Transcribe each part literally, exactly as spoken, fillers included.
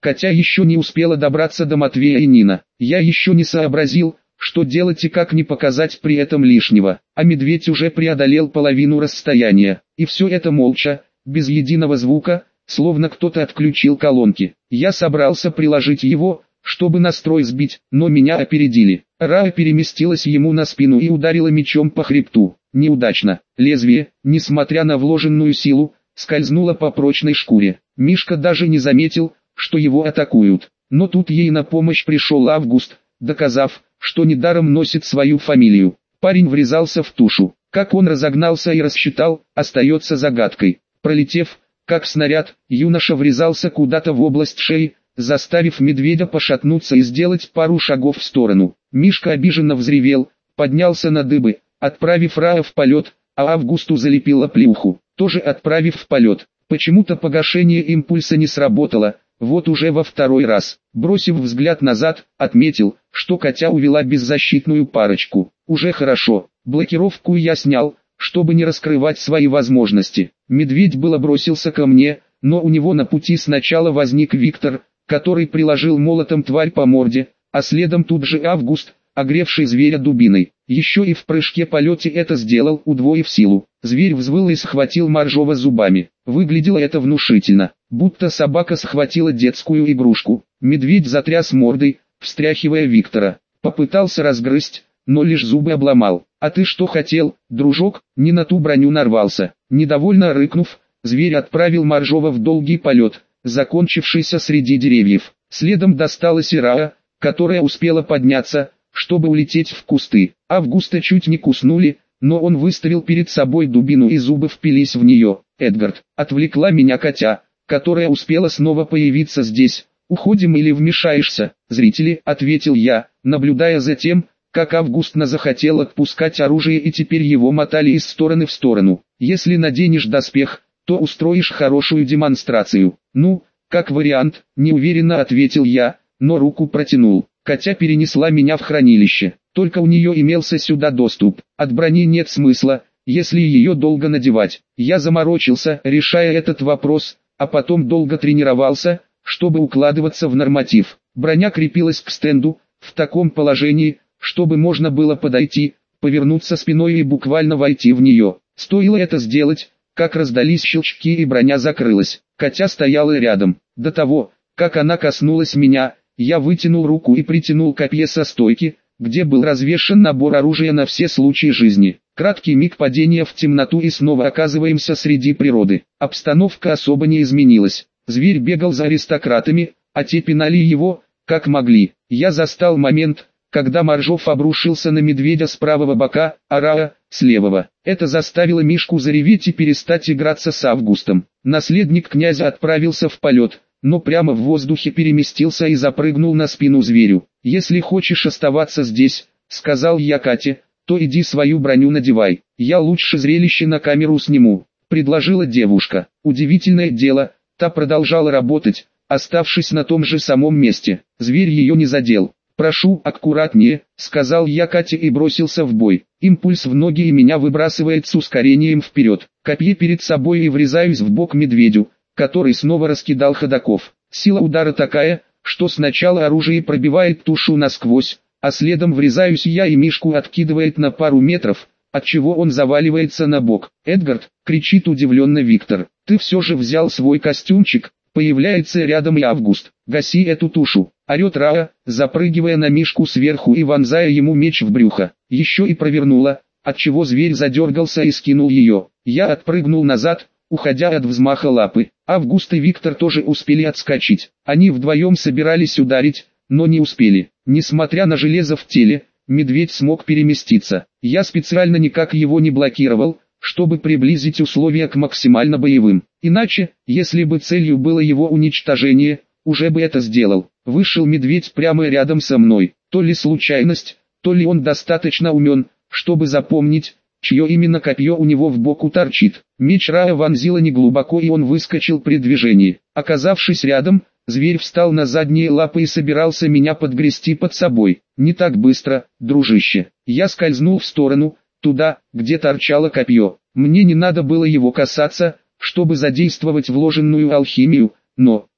Котя еще не успела добраться до Матвея и Нина. Я еще не сообразил, что делать и как не показать при этом лишнего. А медведь уже преодолел половину расстояния. И все это молча, без единого звука, словно кто-то отключил колонки. Я собрался приложить его, чтобы настрой сбить, но меня опередили. Раа переместилась ему на спину и ударила мечом по хребту. Неудачно. Лезвие, несмотря на вложенную силу, скользнуло по прочной шкуре. Мишка даже не заметил, что его атакуют. Но тут ей на помощь пришел Август, доказав, что недаром носит свою фамилию. Парень врезался в тушу. Как он разогнался и рассчитал, остается загадкой. Пролетев, как снаряд, юноша врезался куда-то в область шеи, заставив медведя пошатнуться и сделать пару шагов в сторону. Мишка обиженно взревел, поднялся на дыбы, отправив Раа в полет, а Августу залепила плюху, тоже отправив в полет. Почему-то погашение импульса не сработало, вот уже во второй раз. Бросив взгляд назад, отметил, что Котя увела беззащитную парочку. Уже хорошо, блокировку я снял, чтобы не раскрывать свои возможности. Медведь было бросился ко мне, но у него на пути сначала возник Виктор, который приложил молотом тварь по морде, а следом тут же Август, огревший зверя дубиной. Еще и в прыжке-полете это сделал, удвоив силу. Зверь взвыл и схватил Моржова зубами. Выглядело это внушительно, будто собака схватила детскую игрушку. Медведь затряс мордой, встряхивая Виктора. Попытался разгрызть, но лишь зубы обломал. «А ты что хотел, дружок?» Не на ту броню нарвался. Недовольно рыкнув, зверь отправил Моржова в долгий полет, закончившийся среди деревьев. Следом досталась и Раа, которая успела подняться, чтобы улететь в кусты. Августа чуть не куснули, но он выставил перед собой дубину и зубы впились в нее. «Эдгард, отвлекла меня Котя, которая успела снова появиться здесь. Уходим или вмешаешься?» «Зрители», — ответил я, наблюдая за тем, как Августна захотел отпускать оружие и теперь его мотали из стороны в сторону. «Если наденешь доспех, то устроишь хорошую демонстрацию». «Ну, как вариант», — неуверенно ответил я, но руку протянул. Котя перенесла меня в хранилище, только у нее имелся сюда доступ. От брони нет смысла, если ее долго надевать. Я заморочился, решая этот вопрос, а потом долго тренировался, чтобы укладываться в норматив. Броня крепилась к стенду, в таком положении, чтобы можно было подойти, повернуться спиной и буквально войти в нее. Стоило это сделать, как раздались щелчки и броня закрылась. Котя стояла рядом. До того, как она коснулась меня, я вытянул руку и притянул копье со стойки, где был развешан набор оружия на все случаи жизни. Краткий миг падения в темноту и снова оказываемся среди природы. Обстановка особо не изменилась. Зверь бегал за аристократами, а те пинали его, как могли. Я застал момент, когда Моржов обрушился на медведя с правого бока, а Раа — с левого. Это заставило Мишку зареветь и перестать играться с Августом. Наследник князя отправился в полет, но прямо в воздухе переместился и запрыгнул на спину зверю. «Если хочешь оставаться здесь, — сказал я Кате, — то иди свою броню надевай. Я лучше зрелище на камеру сниму», — предложила девушка. Удивительное дело, та продолжала работать, оставшись на том же самом месте. Зверь ее не задел. «Прошу, аккуратнее», — сказал я Кате и бросился в бой. Импульс в ноги и меня выбрасывает с ускорением вперед. Копье перед собой и врезаюсь в бок медведю, который снова раскидал ходоков. Сила удара такая, что сначала оружие пробивает тушу насквозь, а следом врезаюсь я и Мишку откидывает на пару метров, отчего он заваливается на бок. «Эдгард!» — кричит удивленно Виктор. «Ты все же взял свой костюмчик?» Появляется рядом и Август. «Гаси эту тушу!» — орет Раа, запрыгивая на Мишку сверху и вонзая ему меч в брюхо. Еще и провернула, отчего зверь задергался и скинул ее. Я отпрыгнул назад, уходя от взмаха лапы. Август и Виктор тоже успели отскочить. Они вдвоем собирались ударить, но не успели. Несмотря на железо в теле, медведь смог переместиться. Я специально никак его не блокировал, чтобы приблизить условия к максимально боевым. Иначе, если бы целью было его уничтожение, уже бы это сделал. Вышел медведь прямо рядом со мной. То ли случайность, то ли он достаточно умен, чтобы запомнить, чье именно копье у него в боку торчит. Меч Раа вонзило неглубоко, и он выскочил при движении. Оказавшись рядом, зверь встал на задние лапы и собирался меня подгрести под собой. «Не так быстро, дружище». Я скользнул в сторону, туда, где торчало копье. Мне не надо было его касаться, чтобы задействовать вложенную алхимию, но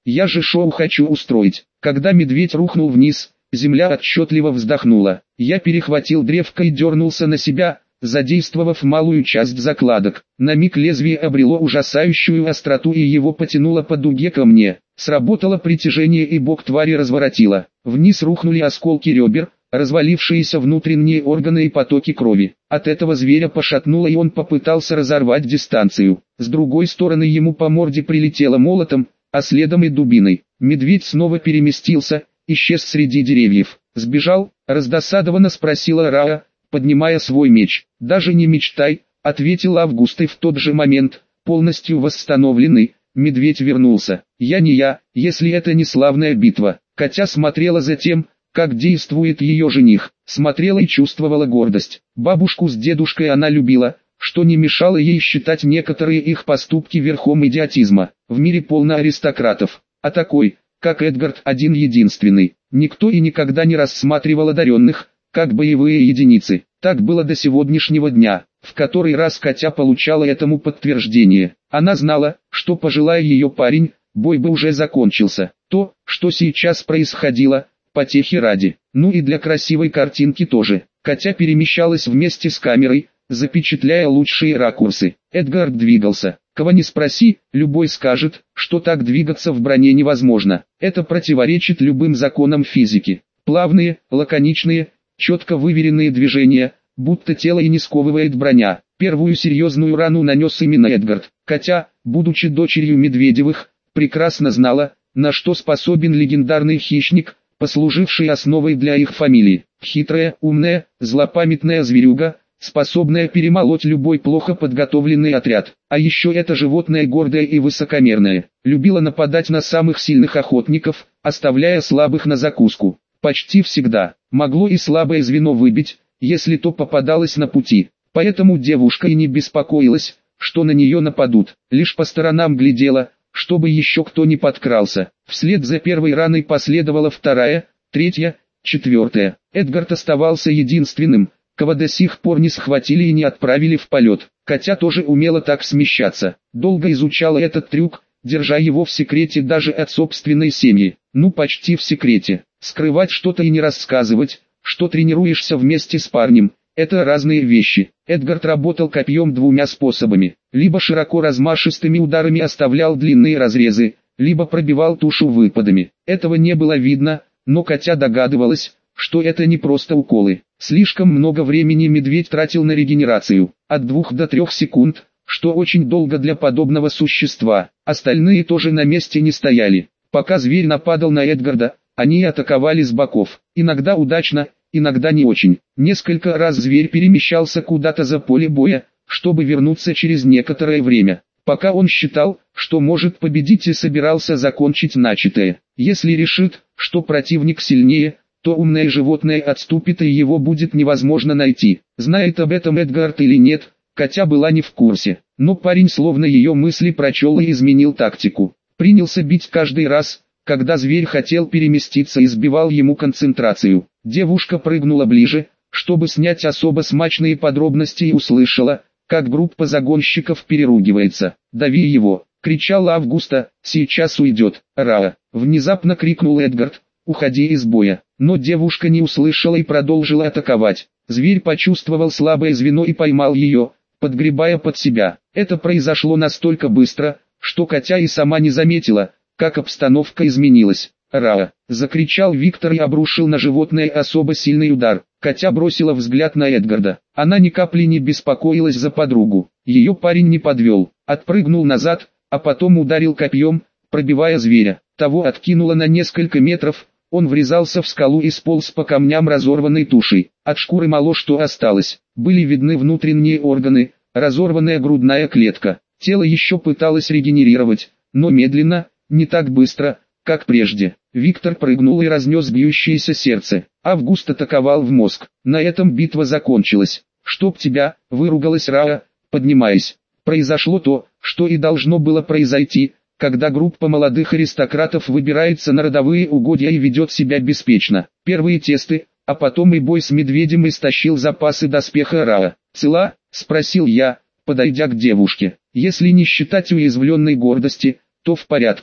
Я же шоу хочу устроить. Когда медведь рухнул вниз, земля отчетливо вздохнула. Я перехватил древко и дернулся на себя, задействовав малую часть закладок. На миг лезвие обрело ужасающую остроту и его потянуло по дуге ко мне. Сработало притяжение и бок твари разворотило. Вниз рухнули осколки ребер, развалившиеся внутренние органы и потоки крови. От этого зверя пошатнуло, и он попытался разорвать дистанцию. С другой стороны ему по морде прилетело молотом, а следом и дубиной. Медведь снова переместился, исчез среди деревьев. «Сбежал?» — раздосадованно спросила Раа, поднимая свой меч. «Даже не мечтай», — ответил Август, и в тот же момент, полностью восстановленный, медведь вернулся. «Я не я, если это не славная битва». Катя смотрела за тем, как действует ее жених, смотрела и чувствовала гордость. Бабушку с дедушкой она любила, что не мешало ей считать некоторые их поступки верхом идиотизма. В мире полно аристократов, а такой, как Эдгард, один-единственный. Никто и никогда не рассматривал одаренных, как боевые единицы. Так было до сегодняшнего дня, в который раз Катя получала этому подтверждение. Она знала, что, пожелая ее парень, бой бы уже закончился. То, что сейчас происходило, потехи ради, ну и для красивой картинки тоже. Катя перемещалась вместе с камерой, запечатляя лучшие ракурсы. Эдгард двигался. Кого не спроси, любой скажет, что так двигаться в броне невозможно. Это противоречит любым законам физики. Плавные, лаконичные, четко выверенные движения, будто тело и не сковывает броня. Первую серьезную рану нанес именно Эдгард. Катя, будучи дочерью Медведевых, прекрасно знала, на что способен легендарный хищник, послуживший основой для их фамилии. Хитрая, умная, злопамятная зверюга, способная перемолоть любой плохо подготовленный отряд. А еще это животное гордое и высокомерное. Любила нападать на самых сильных охотников, оставляя слабых на закуску. Почти всегда. Могло и слабое звено выбить, если то попадалось на пути. Поэтому девушка и не беспокоилась, что на нее нападут. Лишь по сторонам глядела, чтобы еще кто не подкрался. Вслед за первой раной последовала вторая, третья, четвертая. Эдгард оставался единственным, кого до сих пор не схватили и не отправили в полет. Катя тоже умела так смещаться. Долго изучала этот трюк, держа его в секрете даже от собственной семьи. Ну почти в секрете. Скрывать что-то и не рассказывать, что тренируешься вместе с парнем, это разные вещи. Эдгард работал копьем двумя способами. Либо широко размашистыми ударами оставлял длинные разрезы, либо пробивал тушу выпадами. Этого не было видно, но Катя догадывалась, что это не просто уколы. Слишком много времени медведь тратил на регенерацию, от двух до трех секунд, что очень долго для подобного существа. Остальные тоже на месте не стояли. Пока зверь нападал на Эдгарда, они атаковали с боков. Иногда удачно, иногда не очень. Несколько раз зверь перемещался куда-то за поле боя, чтобы вернуться через некоторое время. Пока он считал, что может победить и собирался закончить начатое. Если решит, что противник сильнее, то умное животное отступит и его будет невозможно найти. Знает об этом Эдгард или нет, Катя была не в курсе. Но парень словно ее мысли прочел и изменил тактику. Принялся бить каждый раз, когда зверь хотел переместиться и сбивал ему концентрацию. Девушка прыгнула ближе, чтобы снять особо смачные подробности, и услышала, как группа загонщиков переругивается. «Дави его!» — кричала Августа. «Сейчас уйдет!» «Раа!» — внезапно крикнул Эдгард. «Уходи из боя!» Но девушка не услышала и продолжила атаковать. Зверь почувствовал слабое звено и поймал ее, подгребая под себя. Это произошло настолько быстро, что Катя и сама не заметила, как обстановка изменилась. «Раа!» — закричал Виктор и обрушил на животное особо сильный удар. Катя бросила взгляд на Эдгарда. Она ни капли не беспокоилась за подругу. Ее парень не подвел. Отпрыгнул назад, а потом ударил копьем, пробивая зверя. Того откинуло на несколько метров. Он врезался в скалу и сполз по камням разорванной тушей. От шкуры мало что осталось. Были видны внутренние органы, разорванная грудная клетка. Тело еще пыталось регенерировать, но медленно, не так быстро, как прежде. Виктор прыгнул и разнес бьющееся сердце. Август атаковал в мозг. На этом битва закончилась. «Чтоб тебя!» — выругалась Раа, поднимаясь. Произошло то, что и должно было произойти, когда группа молодых аристократов выбирается на родовые угодья и ведет себя беспечно. Первые тесты, а потом и бой с медведем истощил запасы доспеха Раа. «Цела?» — спросил я, подойдя к девушке. «Если не считать уязвленной гордости, то в порядке».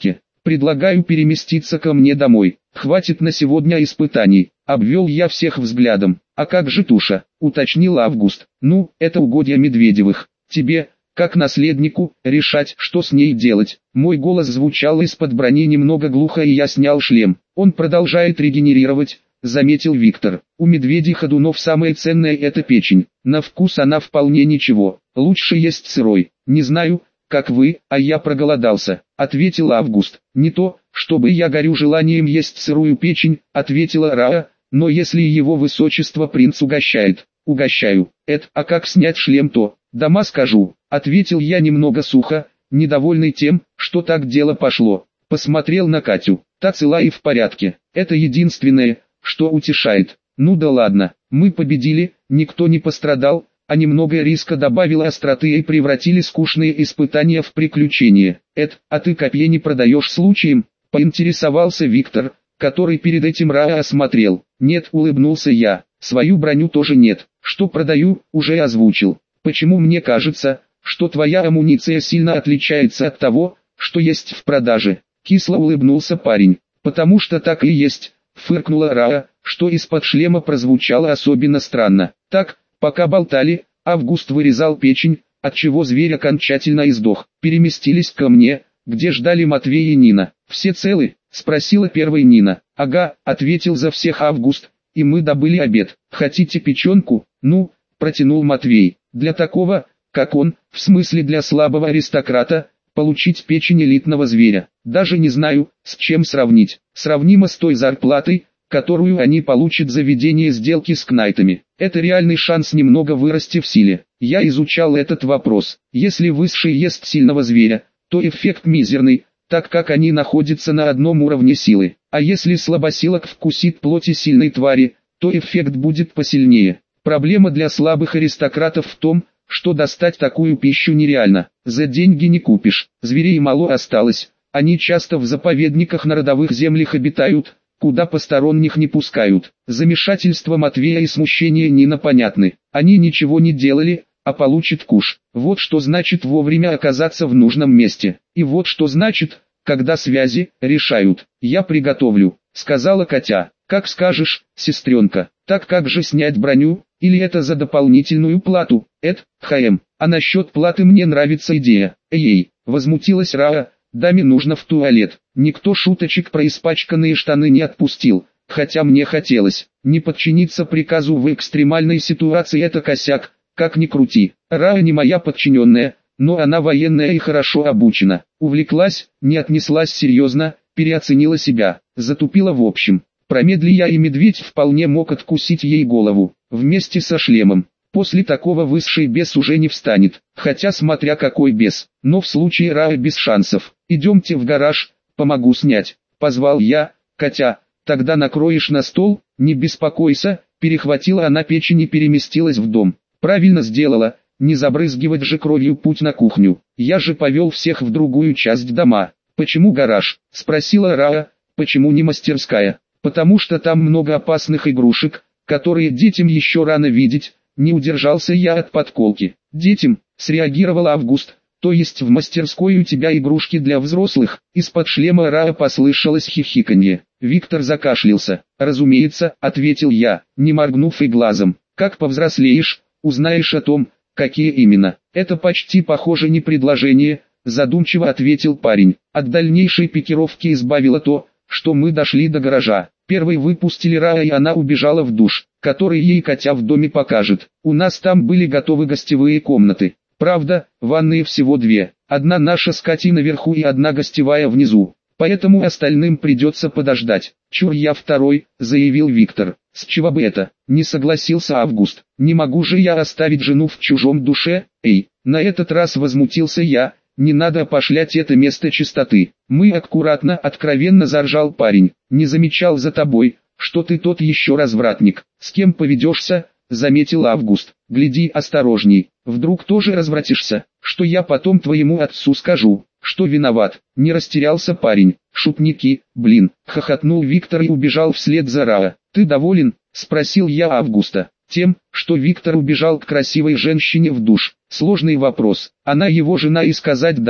Предлагаю переместиться ко мне домой. Хватит на сегодня испытаний. Обвел я всех взглядом. А как же туша? Уточнил Август. Ну, это угодья Медведевых. Тебе, как наследнику, решать, что с ней делать. Мой голос звучал из-под брони немного глухо, и я снял шлем. Он продолжает регенерировать, заметил Виктор. У медведей-ходунов самое ценное — это печень. На вкус она вполне ничего. Лучше есть сырой. Не знаю, как вы, а я проголодался, ответил Август. Не то, чтобы я горю желанием есть сырую печень, ответила Раа, но если его высочество принц угощает, угощаю. Эд, а как снять шлем-то? Дома скажу, ответил я немного сухо, недовольный тем, что так дело пошло. Посмотрел на Катю, та цела и в порядке. Это единственное, что утешает. Ну да ладно, мы победили, никто не пострадал, а немного риска добавило остроты и превратили скучные испытания в приключения. Эд, а ты копье не продаешь случаем? Поинтересовался Виктор, который перед этим Раа осмотрел. Нет, улыбнулся я, свою броню тоже нет. Что продаю, уже озвучил. Почему мне кажется, что твоя амуниция сильно отличается от того, что есть в продаже? Кисло улыбнулся парень. Потому что так и есть, фыркнула Раа, что из-под шлема прозвучало особенно странно. Так, пока болтали, Август вырезал печень, отчего зверь окончательно издох. Переместились ко мне, где ждали Матвей и Нина. «Все целы?» — спросила первой Нина. «Ага», — ответил за всех Август, — «и мы добыли обед. Хотите печенку?» «Ну», — протянул Матвей. «Для такого, как он, в смысле для слабого аристократа, получить печень элитного зверя. Даже не знаю, с чем сравнить. Сравнимо с той зарплатой, которую они получат за ведение сделки с кнайтами. Это реальный шанс немного вырасти в силе. Я изучал этот вопрос. Если высший ест сильного зверя, то эффект мизерный, так как они находятся на одном уровне силы. А если слабосилок вкусит плоти сильной твари, то эффект будет посильнее. Проблема для слабых аристократов в том, что достать такую пищу нереально. За деньги не купишь. Зверей мало осталось. Они часто в заповедниках на родовых землях обитают, куда посторонних не пускают. Замешательство Матвея и смущение Нина понятны. Они ничего не делали, а получат куш. Вот что значит вовремя оказаться в нужном месте. И вот что значит, когда связи решают. «Я приготовлю», — сказала Катя. «Как скажешь, сестренка. Так как же снять броню, или это за дополнительную плату?» «Эд, ХМ, а насчет платы мне нравится идея». «Эй», — возмутилась Раа, — «даме нужно в туалет». Никто шуточек про испачканные штаны не отпустил, хотя мне хотелось. Не подчиниться приказу в экстремальной ситуации — это косяк, как ни крути. Раа не моя подчиненная, но она военная и хорошо обучена. Увлеклась, не отнеслась серьезно, переоценила себя, затупила в общем. Промедли я, и медведь вполне мог откусить ей голову, вместе со шлемом. После такого высший бес уже не встанет, хотя смотря какой бес, но в случае Раа без шансов. «Идемте в гараж, помогу снять», — позвал я. «Катя, тогда накроешь на стол?» «Не беспокойся», — перехватила она печень и переместилась в дом. «Правильно сделала, не забрызгивать же кровью путь на кухню. Я же повел всех в другую часть дома». «Почему гараж?» — спросила Раа. «Почему не мастерская?» «Потому что там много опасных игрушек, которые детям еще рано видеть». Не удержался я от подколки. «Детям?» — среагировал Август. «То есть в мастерской у тебя игрушки для взрослых?» Из-под шлема Раа послышалось хихиканье. Виктор закашлялся. «Разумеется», — ответил я, не моргнув и глазом. «Как повзрослеешь, узнаешь о том, какие именно». «Это почти похоже не предложение», — задумчиво ответил парень. «От дальнейшей пикировки избавило то, что мы дошли до гаража. Первой выпустили Раа, и она убежала в душ, который ей Катя в доме покажет. У нас там были готовы гостевые комнаты. Правда, ванные всего две. Одна наша с Катей наверху и одна гостевая внизу. Поэтому остальным придется подождать». «Чур, я второй», — заявил Виктор. «С чего бы это?» — не согласился Август. «Не могу же я оставить жену в чужом душе?» «Эй, на этот раз возмутился я. Не надо опошлять это место чистоты». «Мы аккуратно», — откровенно заржал парень. «Не замечал за тобой, что ты тот еще развратник. С кем поведешься?» — заметил Август. «Гляди осторожней, вдруг тоже развратишься, что я потом твоему отцу скажу, что виноват». Не растерялся парень. «Шутники, блин», — хохотнул Виктор и убежал вслед за Раа. «Ты доволен?» — спросил я Августа. «Тем, что Виктор убежал к красивой женщине в душ. Сложный вопрос. Она его жена, и сказать «да»,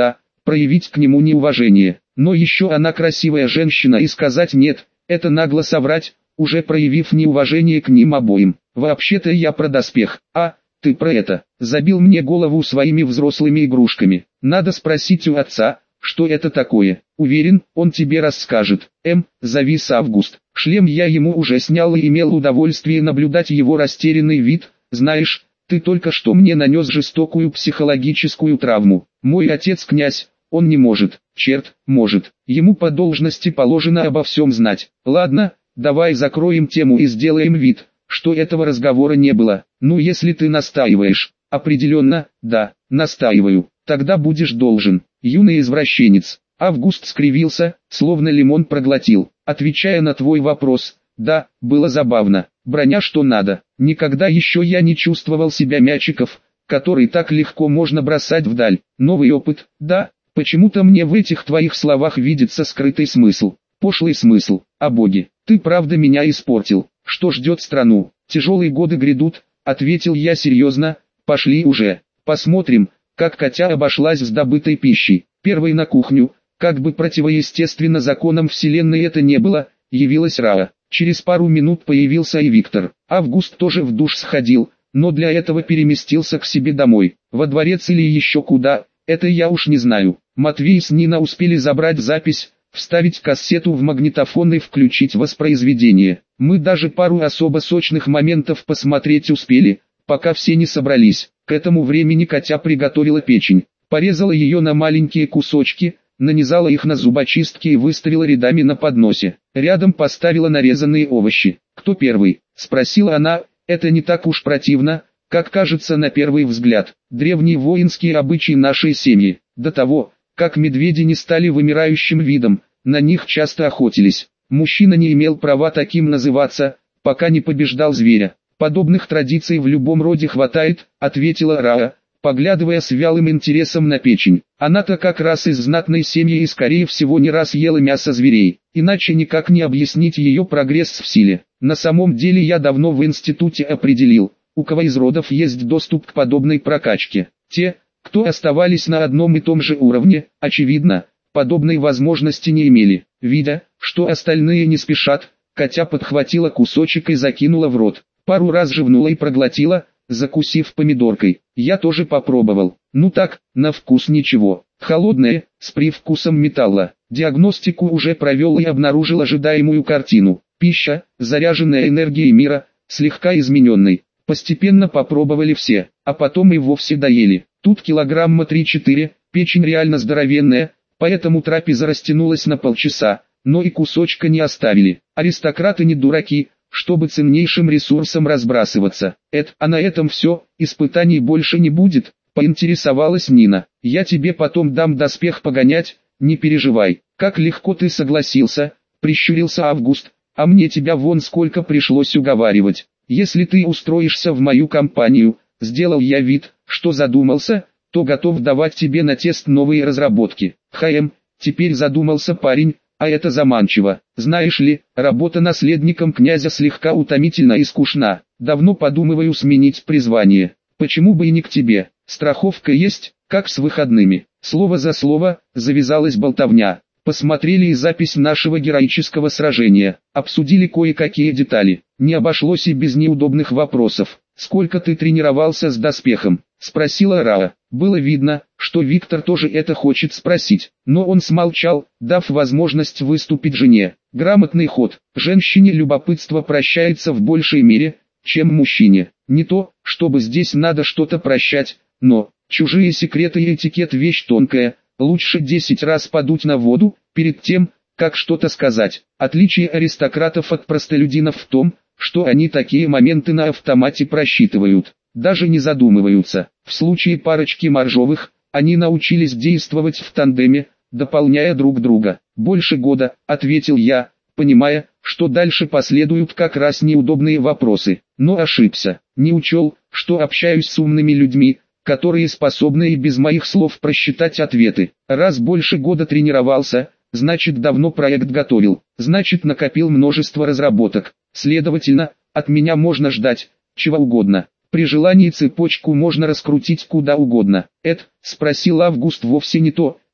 проявить к нему неуважение. Но еще она красивая женщина, и сказать нет, это нагло соврать, уже проявив неуважение к ним обоим. Вообще-то я про доспех, а, ты про это. Забил мне голову своими взрослыми игрушками. Надо спросить у отца, что это такое. Уверен, он тебе расскажет. М, завис Август. Шлем я ему уже снял и имел удовольствие наблюдать его растерянный вид. Знаешь, ты только что мне нанес жестокую психологическую травму. Мой отец князь, он не может. Черт, может. Ему по должности положено обо всем знать. Ладно, давай закроем тему и сделаем вид, что этого разговора не было. Ну, если ты настаиваешь. Определенно, да, настаиваю. Тогда будешь должен. Юный извращенец. Август скривился, словно лимон проглотил. Отвечая на твой вопрос, да, было забавно. Броня что надо. Никогда еще я не чувствовал себя мячиков, который так легко можно бросать вдаль. Новый опыт, да, почему-то мне в этих твоих словах видится скрытый смысл. Пошлый смысл. О боги, ты правда меня испортил. Что ждет страну? Тяжелые годы грядут, ответил я серьезно. Пошли уже. Посмотрим, как Катя обошлась с добытой пищей. Первой на кухню, как бы противоестественно законам вселенной это не было, явилась Раа. Через пару минут появился и Виктор. Август тоже в душ сходил, но для этого переместился к себе домой. Во дворец или еще куда, это я уж не знаю. Матвей с Нина успели забрать запись, вставить кассету в магнитофон и включить воспроизведение. Мы даже пару особо сочных моментов посмотреть успели, пока все не собрались. К этому времени Катя приготовила печень, порезала ее на маленькие кусочки, нанизала их на зубочистки и выставила рядами на подносе. Рядом поставила нарезанные овощи. «Кто первый?» – спросила она. «Это не так уж противно, как кажется на первый взгляд. Древние воинские обычаи нашей семьи. До того, как медведи не стали вымирающим видом, на них часто охотились. Мужчина не имел права таким называться, пока не побеждал зверя. Подобных традиций в любом роде хватает», — ответила Раа, поглядывая с вялым интересом на печень. Она-то как раз из знатной семьи и скорее всего не раз ела мясо зверей, иначе никак не объяснить ее прогресс в силе. На самом деле я давно в институте определил, у кого из родов есть доступ к подобной прокачке. Те, кто оставались на одном и том же уровне, очевидно, подобной возможности не имели. Видя, что остальные не спешат, Катя подхватила кусочек и закинула в рот. Пару раз жевнула и проглотила, закусив помидоркой. Я тоже попробовал. Ну так, на вкус ничего. Холодное, с привкусом металла. Диагностику уже провел и обнаружил ожидаемую картину. Пища, заряженная энергией мира, слегка измененной. Постепенно попробовали все, а потом и вовсе доели. Тут килограмма три-четыре, печень реально здоровенная, поэтому трапеза растянулась на полчаса, но и кусочка не оставили. Аристократы не дураки, чтобы ценнейшим ресурсом разбрасываться. Эд, а на этом все, испытаний больше не будет, поинтересовалась Нина. Я тебе потом дам доспех погонять, не переживай. Как легко ты согласился, прищурился Август, а мне тебя вон сколько пришлось уговаривать. Если ты устроишься в мою компанию, сделал я вид, что задумался, то готов давать тебе на тест новые разработки. Хм, теперь задумался парень. А это заманчиво. Знаешь ли, работа наследником князя слегка утомительна и скучна. Давно подумываю сменить призвание. Почему бы и не к тебе? Страховка есть, как с выходными. Слово за слово, завязалась болтовня. Посмотрели и запись нашего героического сражения. Обсудили кое-какие детали. Не обошлось и без неудобных вопросов. «Сколько ты тренировался с доспехом?» – спросила Раа. Было видно, что Виктор тоже это хочет спросить, но он смолчал, дав возможность выступить жене. Грамотный ход. Женщине любопытство прощается в большей мере, чем мужчине. Не то, чтобы здесь надо что-то прощать, но чужие секреты и этикет вещь тонкая. Лучше десять раз подуть на воду, перед тем, как что-то сказать. Отличие аристократов от простолюдинов в том, что они такие моменты на автомате просчитывают, даже не задумываются. В случае парочки моржовых, они научились действовать в тандеме, дополняя друг друга. «Больше года», — ответил я, понимая, что дальше последуют как раз неудобные вопросы. Но ошибся, не учел, что общаюсь с умными людьми, которые способны и без моих слов просчитать ответы. Раз больше года тренировался, значит давно проект готовил, значит накопил множество разработок. Следовательно, от меня можно ждать чего угодно. При желании цепочку можно раскрутить куда угодно. Эд, спросил Август, вовсе не то,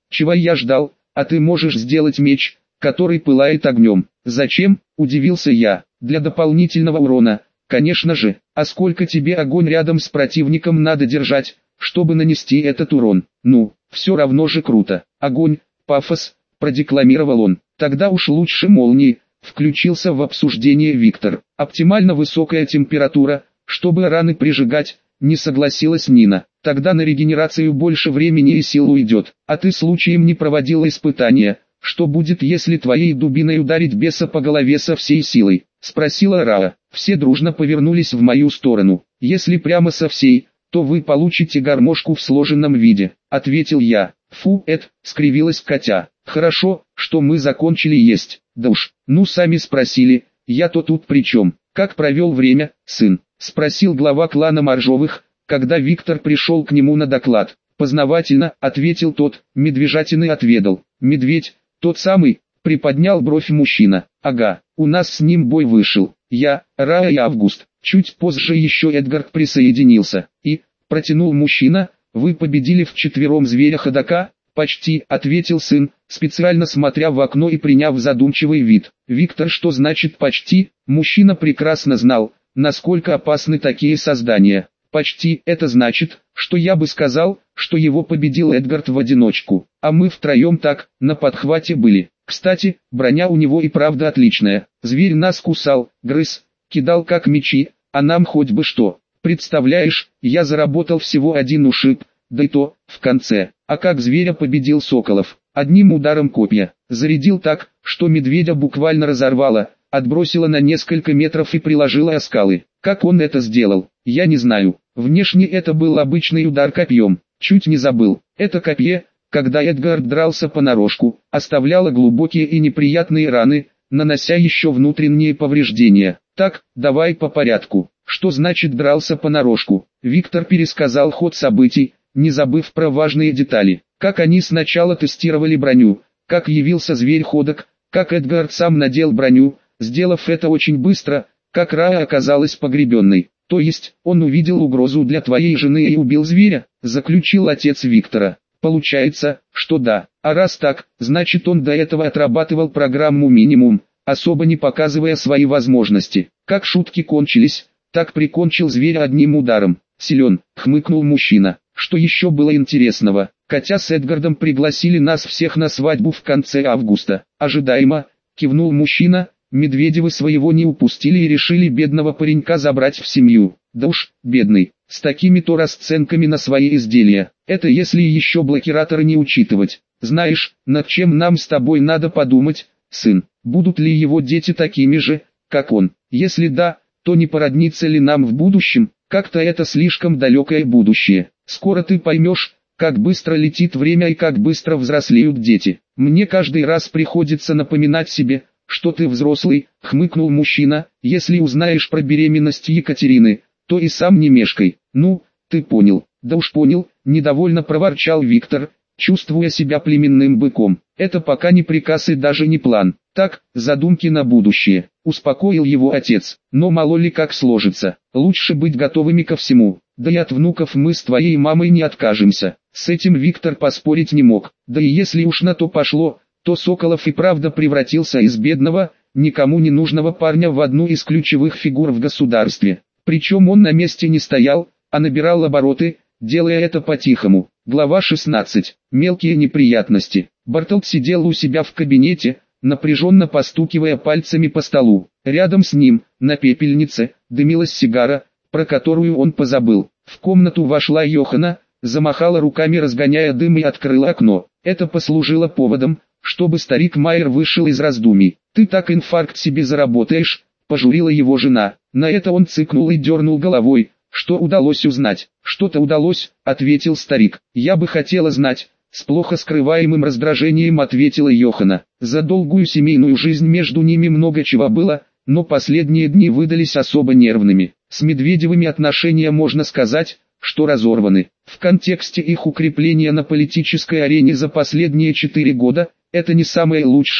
Чего я ждал, а ты можешь сделать меч, который пылает огнем. Зачем? Удивился я. Для дополнительного урона, конечно же. А сколько тебе огонь рядом с противником надо держать, чтобы нанести этот урон? Ну, все равно же круто. Огонь, пафос, продекламировал он. Тогда уж лучше молнии. Включился в обсуждение Виктор. Оптимально высокая температура, чтобы раны прижигать, не согласилась Нина. Тогда на регенерацию больше времени и сил уйдет. А ты случаем не проводила испытания? Что будет, если твоей дубиной ударить беса по голове со всей силой? Спросила Раа. Все дружно повернулись в мою сторону. Если прямо со всей, то вы получите гармошку в сложенном виде, ответил я. Фу, Эд, скривилась Катя. Хорошо, что мы закончили есть. Да уж, ну сами спросили, я-то тут при чем? Как провел время, сын? Спросил глава клана Моржовых, когда Виктор пришел к нему на доклад. Познавательно, ответил тот, медвежатины отведал. Медведь, тот самый, приподнял бровь мужчина. Ага, у нас с ним бой вышел. Я, Раа и Август. Чуть позже еще Эдгард присоединился. И, протянул мужчина, вы победили вчетвером зверя ходока? Почти, ответил сын, специально смотря в окно и приняв задумчивый вид. Виктор, что значит почти? Мужчина прекрасно знал, насколько опасны такие создания. Почти, это значит, что я бы сказал, что его победил Эдгард в одиночку, а мы втроем так, на подхвате были. Кстати, броня у него и правда отличная. Зверь нас кусал, грыз, кидал как мечи, а нам хоть бы что. Представляешь, я заработал всего один ушиб, да и то, в конце. А как зверя победил Соколов? Одним ударом копья. Зарядил так, что медведя буквально разорвало, отбросило на несколько метров и приложило о скалы. Как он это сделал, я не знаю. Внешне это был обычный удар копьем. Чуть не забыл. Это копье, когда Эдгард дрался понарошку, оставляло глубокие и неприятные раны, нанося еще внутренние повреждения. Так, давай по порядку. Что значит дрался понарошку? Виктор пересказал ход событий, не забыв про важные детали. Как они сначала тестировали броню, как явился зверь ходок, как Эдгард сам надел броню, сделав это очень быстро, как Раа оказалась погребенной. То есть, он увидел угрозу для твоей жены и убил зверя, заключил отец Виктора. Получается, что да. А раз так, значит он до этого отрабатывал программу минимум, особо не показывая свои возможности. Как шутки кончились, так прикончил зверя одним ударом. Силен, хмыкнул мужчина. Что еще было интересного? Катя с Эдгардом пригласили нас всех на свадьбу в конце августа. Ожидаемо, кивнул мужчина, Медведевы своего не упустили и решили бедного паренька забрать в семью. Да уж, бедный, с такими-то расценками на свои изделия. Это если еще блокираторы не учитывать. Знаешь, над чем нам с тобой надо подумать, сын, будут ли его дети такими же, как он? Если да, то не породнится ли нам в будущем? Как-то это слишком далекое будущее. Скоро ты поймешь, как быстро летит время и как быстро взрослеют дети. Мне каждый раз приходится напоминать себе, что ты взрослый, хмыкнул мужчина. Если узнаешь про беременность Екатерины, то и сам не мешкай. Ну, ты понял. Да уж понял, недовольно проворчал Виктор, чувствуя себя племенным быком. Это пока не приказ и даже не план. Так, задумки на будущее. Успокоил его отец. Но мало ли как сложится. Лучше быть готовыми ко всему. Да и от внуков мы с твоей мамой не откажемся. С этим Виктор поспорить не мог. Да и если уж на то пошло, то Соколов и правда превратился из бедного, никому не нужного парня в одну из ключевых фигур в государстве. Причем он на месте не стоял, а набирал обороты, делая это по-тихому. Глава шестнадцать. Мелкие неприятности. Бартолд сидел у себя в кабинете, напряженно постукивая пальцами по столу. Рядом с ним, на пепельнице, дымилась сигара, про которую он позабыл. В комнату вошла Йохана, замахала руками, разгоняя дым, и открыла окно. Это послужило поводом, чтобы старик Майер вышел из раздумий. «Ты так инфаркт себе заработаешь», — пожурила его жена. На это он цыкнул и дернул головой. «Что удалось узнать?» «Что-то удалось», — ответил старик. «Я бы хотела знать», — с плохо скрываемым раздражением ответила Йохана. За долгую семейную жизнь между ними много чего было, но последние дни выдались особо нервными. С Медведевыми отношения, можно сказать, что разорваны. В контексте их укрепления на политической арене за последние четыре года, это не самое лучшее,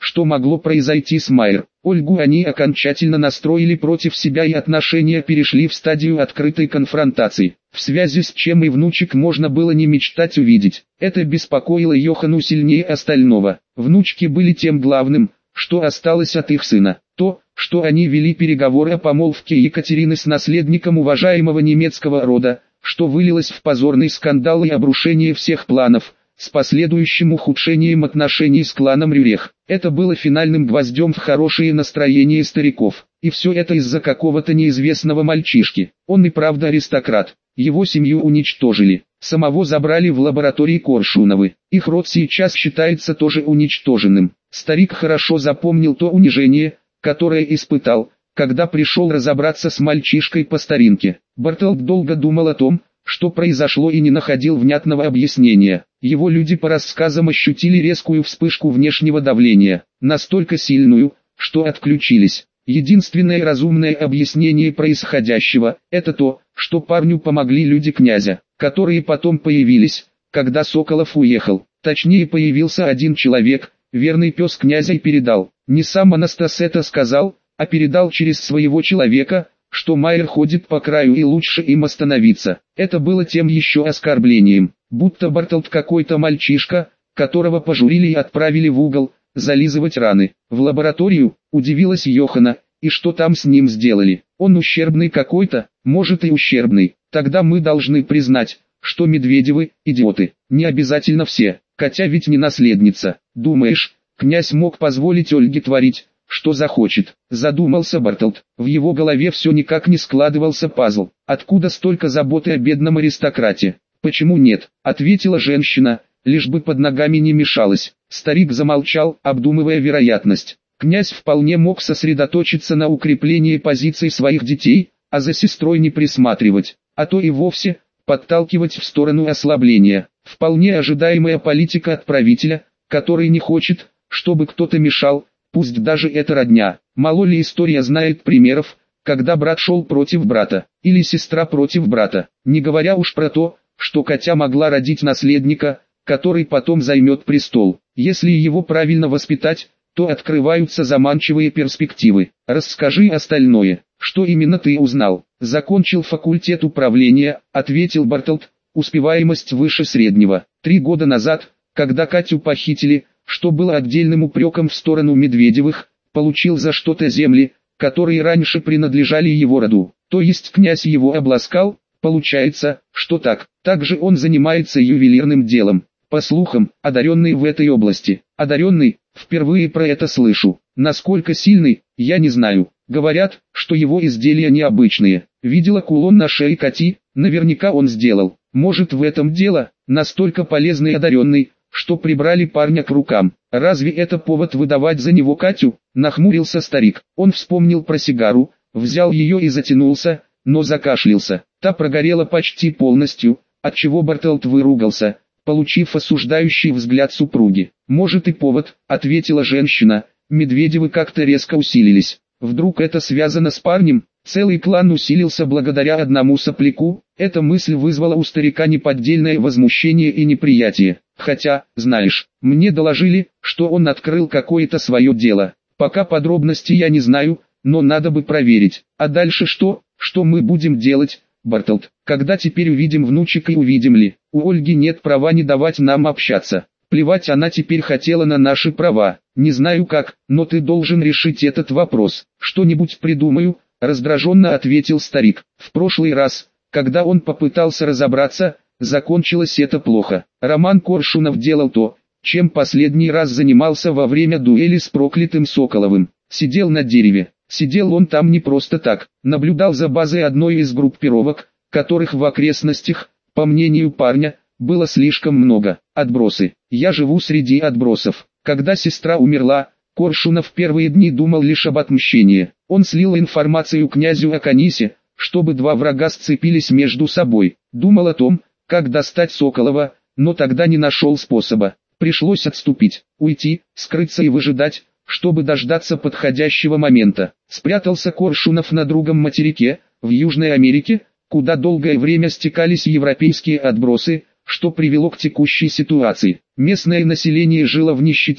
что могло произойти с Майер. Ольгу они окончательно настроили против себя, и отношения перешли в стадию открытой конфронтации, в связи с чем и внучек можно было не мечтать увидеть. Это беспокоило Йохану сильнее остального. Внучки были тем главным, что осталось от их сына. То, что они вели переговоры о помолвке Екатерины с наследником уважаемого немецкого рода, что вылилось в позорный скандал и обрушение всех планов, с последующим ухудшением отношений с кланом Рюрих. Это было финальным гвоздем в хорошее настроение стариков. И все это из-за какого-то неизвестного мальчишки. Он и правда аристократ. Его семью уничтожили. Самого забрали в лаборатории Коршуновы. Их род сейчас считается тоже уничтоженным. Старик хорошо запомнил то унижение, которое испытал, когда пришел разобраться с мальчишкой по старинке. Бартолд долго думал о том, что произошло, и не находил внятного объяснения. Его люди по рассказам ощутили резкую вспышку внешнего давления, настолько сильную, что отключились. Единственное разумное объяснение происходящего – это то, что парню помогли люди князя, которые потом появились, когда Соколов уехал. Точнее, появился один человек, верный пес князя, и передал. Не сам Анастас это сказал, а передал через своего человека, что Майер ходит по краю и лучше им остановиться. Это было тем еще оскорблением, будто Бартолд какой-то мальчишка, которого пожурили и отправили в угол, зализывать раны. В лабораторию, удивилась Йохана, и что там с ним сделали? Он ущербный какой-то, может и ущербный. Тогда мы должны признать, что Медведевы – идиоты. Не обязательно все, Катя ведь не наследница. Думаешь, князь мог позволить Ольге творить, что захочет? Задумался Бартолд. В его голове все никак не складывался пазл. Откуда столько заботы о бедном аристократе? Почему нет? Ответила женщина, лишь бы под ногами не мешалось. Старик замолчал, обдумывая вероятность. Князь вполне мог сосредоточиться на укреплении позиций своих детей, а за сестрой не присматривать, а то и вовсе подталкивать в сторону ослабления. Вполне ожидаемая политика от правителя, который не хочет, чтобы кто-то мешал, пусть даже это родня. Мало ли история знает примеров, когда брат шел против брата, или сестра против брата, не говоря уж про то, что Катя могла родить наследника, который потом займет престол. Если его правильно воспитать, то открываются заманчивые перспективы. Расскажи остальное, что именно ты узнал. Закончил факультет управления, ответил Бартолд, успеваемость выше среднего. Три года назад, когда Катю похитили, что было отдельным упреком в сторону Медведевых, получил за что-то земли, которые раньше принадлежали его роду. То есть князь его обласкал, получается, что так. Также он занимается ювелирным делом. По слухам, одаренный в этой области. Одаренный, впервые про это слышу. Насколько сильный, я не знаю. Говорят, что его изделия необычные. Видела кулон на шее Кати, наверняка он сделал. Может, в этом дело, настолько полезный одаренный, что прибрали парня к рукам. Разве это повод выдавать за него Катю? Нахмурился старик. Он вспомнил про сигару, взял ее и затянулся, но закашлялся. Та прогорела почти полностью, отчего Бартолд выругался, получив осуждающий взгляд супруги. «Может и повод», — ответила женщина, — «Медведевы как-то резко усилились. Вдруг это связано с парнем? Целый клан усилился благодаря одному сопляку?» Эта мысль вызвала у старика неподдельное возмущение и неприятие. «Хотя, знаешь, мне доложили, что он открыл какое-то свое дело. Пока подробностей я не знаю, но надо бы проверить. А дальше что? Что мы будем делать, Бартолд? Когда теперь увидим внучек и увидим ли? У Ольги нет права не давать нам общаться. Плевать она теперь хотела на наши права. Не знаю как, но ты должен решить этот вопрос. Что-нибудь придумаю», — раздраженно ответил старик. В прошлый раз, когда он попытался разобраться, закончилось это плохо. Роман Коршунов делал то, чем последний раз занимался во время дуэли с проклятым Соколовым. Сидел на дереве. Сидел он там не просто так, наблюдал за базой одной из группировок, которых в окрестностях, по мнению парня, было слишком много. Отбросы. Я живу среди отбросов. Когда сестра умерла, Коршунов первые дни думал лишь об отмщении. Он слил информацию князю о Канисе, чтобы два врага сцепились между собой. Думал о том, как достать Соколова, но тогда не нашел способа. Пришлось отступить, уйти, скрыться и выжидать, чтобы дождаться подходящего момента. Спрятался Коршунов на другом материке, в Южной Америке, куда долгое время стекались европейские отбросы, что привело к текущей ситуации. Местное население жило в нищете,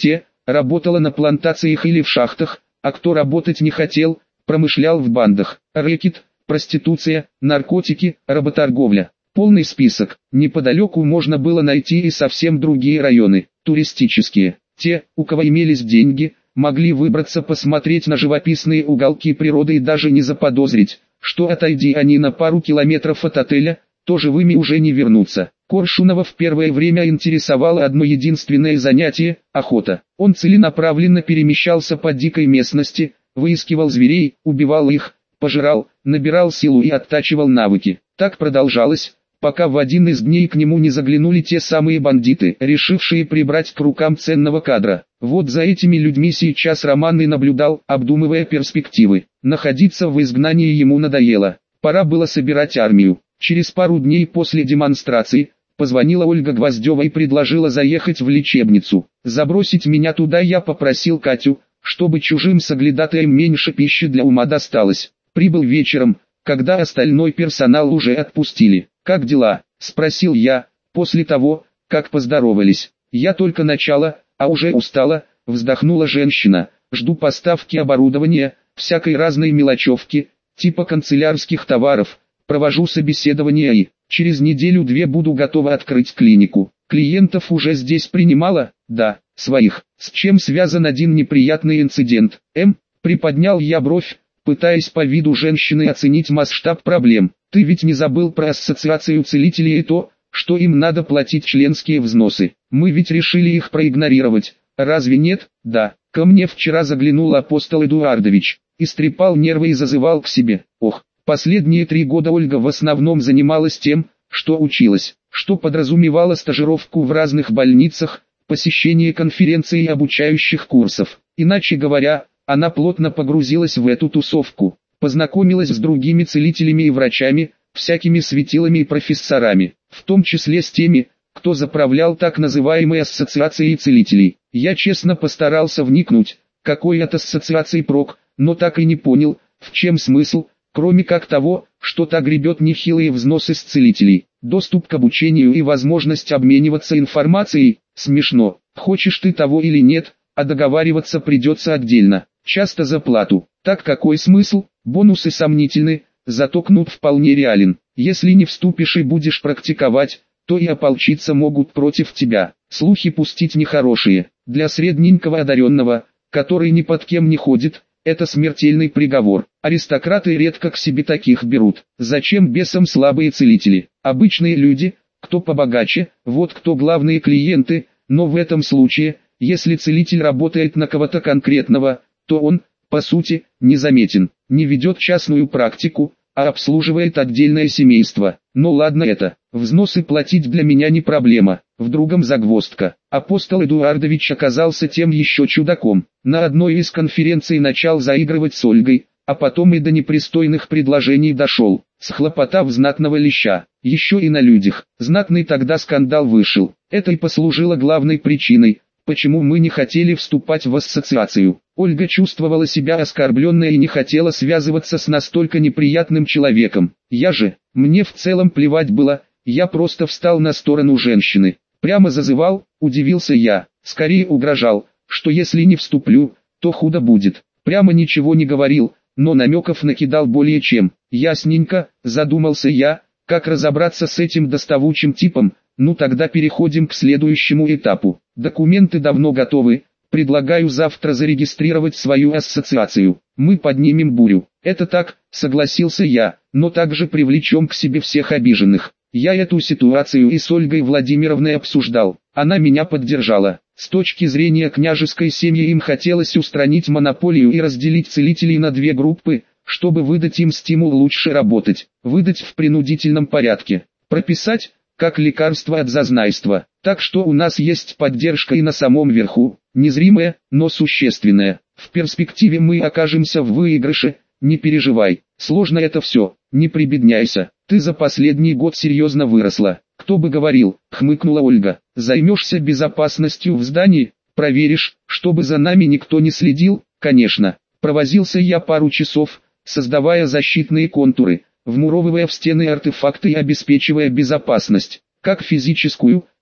работала на плантациях или в шахтах, а кто работать не хотел, промышлял в бандах. Рэкет, проституция, наркотики, работорговля. Полный список. Неподалеку можно было найти и совсем другие районы, туристические. Те, у кого имелись деньги, могли выбраться посмотреть на живописные уголки природы и даже не заподозрить, что отойди они на пару километров от отеля, то живыми уже не вернутся. Коршунова в первое время интересовало одно единственное занятие – охота. Он целенаправленно перемещался по дикой местности, выискивал зверей, убивал их, пожирал, набирал силу и оттачивал навыки. Так продолжалось, пока в один из дней к нему не заглянули те самые бандиты, решившие прибрать к рукам ценного кадра. Вот за этими людьми сейчас Роман и наблюдал, обдумывая перспективы. Находиться в изгнании ему надоело, пора было собирать армию. Через пару дней после демонстрации, позвонила Ольга Гвоздева и предложила заехать в лечебницу. Забросить меня туда я попросил Катю, чтобы чужим соглядатаям меньше пищи для ума досталось. Прибыл вечером, когда остальной персонал уже отпустили. «Как дела?» – спросил я, после того, как поздоровались. «Я только начало, а уже устала», – вздохнула женщина. «Жду поставки оборудования, всякой разной мелочевки, типа канцелярских товаров, провожу собеседование и через неделю-две буду готова открыть клинику. Клиентов уже здесь принимала?» «Да, своих». «С чем связан один неприятный инцидент?» «М?» – приподнял я бровь, пытаясь по виду женщины оценить масштаб проблем. «Ты ведь не забыл про ассоциацию целителей и то, что им надо платить членские взносы? Мы ведь решили их проигнорировать, разве нет?» «Да, ко мне вчера заглянул апостол Эдуардович, истрепал нервы и зазывал к себе. Ох, последние три года Ольга в основном занималась тем, что училась, что подразумевало стажировку в разных больницах, посещение конференций и обучающих курсов. Иначе говоря, она плотно погрузилась в эту тусовку, познакомилась с другими целителями и врачами, всякими светилами и профессорами, в том числе с теми, кто заправлял так называемой ассоциацией целителей. Я честно постарался вникнуть, какой от ассоциации прок, но так и не понял, в чем смысл, кроме как того, что та гребет нехилые взносы с целителей. Доступ к обучению и возможность обмениваться информацией – смешно. Хочешь ты того или нет, а договариваться придется отдельно, часто за плату. Так какой смысл? Бонусы сомнительны, зато кнут вполне реален. Если не вступишь и будешь практиковать, то и ополчиться могут против тебя. Слухи пустить нехорошие. Для средненького одаренного, который ни под кем не ходит, это смертельный приговор. Аристократы редко к себе таких берут. Зачем бесам слабые целители? Обычные люди, кто побогаче, вот кто главные клиенты, но в этом случае, если целитель работает на кого-то конкретного, то он, по сути, незаметен, не ведет частную практику, а обслуживает отдельное семейство. Ну ладно это, взносы платить для меня не проблема, в другом загвоздка. Апостол Эдуардович оказался тем еще чудаком. На одной из конференций начал заигрывать с Ольгой, а потом и до непристойных предложений дошел, схлопотав знатного леща. Еще и на людях. Знатный тогда скандал вышел. Это и послужило главной причиной, почему мы не хотели вступать в ассоциацию. Ольга чувствовала себя оскорбленной и не хотела связываться с настолько неприятным человеком. Я же, мне в целом плевать было, я просто встал на сторону женщины. Прямо зазывал, удивился я, скорее угрожал, что если не вступлю, то худо будет. Прямо ничего не говорил, но намеков накидал более чем. Ясненько, задумался я, как разобраться с этим доставучим типом. Ну тогда переходим к следующему этапу. Документы давно готовы, предлагаю завтра зарегистрировать свою ассоциацию. Мы поднимем бурю. Это так, согласился я, но также привлечем к себе всех обиженных. Я эту ситуацию и с Ольгой Владимировной обсуждал. Она меня поддержала. С точки зрения княжеской семьи им хотелось устранить монополию и разделить целителей на две группы, чтобы выдать им стимул лучше работать. Выдать в принудительном порядке. Прописать, как лекарство от зазнайства. Так что у нас есть поддержка и на самом верху, незримая, но существенная. В перспективе мы окажемся в выигрыше, не переживай. Сложно это все, не прибедняйся. Ты за последний год серьезно выросла. Кто бы говорил, хмыкнула Ольга. Займешься безопасностью в здании, проверишь, чтобы за нами никто не следил, конечно. Провозился я пару часов, создавая защитные контуры, вмуровывая в стены артефакты и обеспечивая безопасность, как физическую,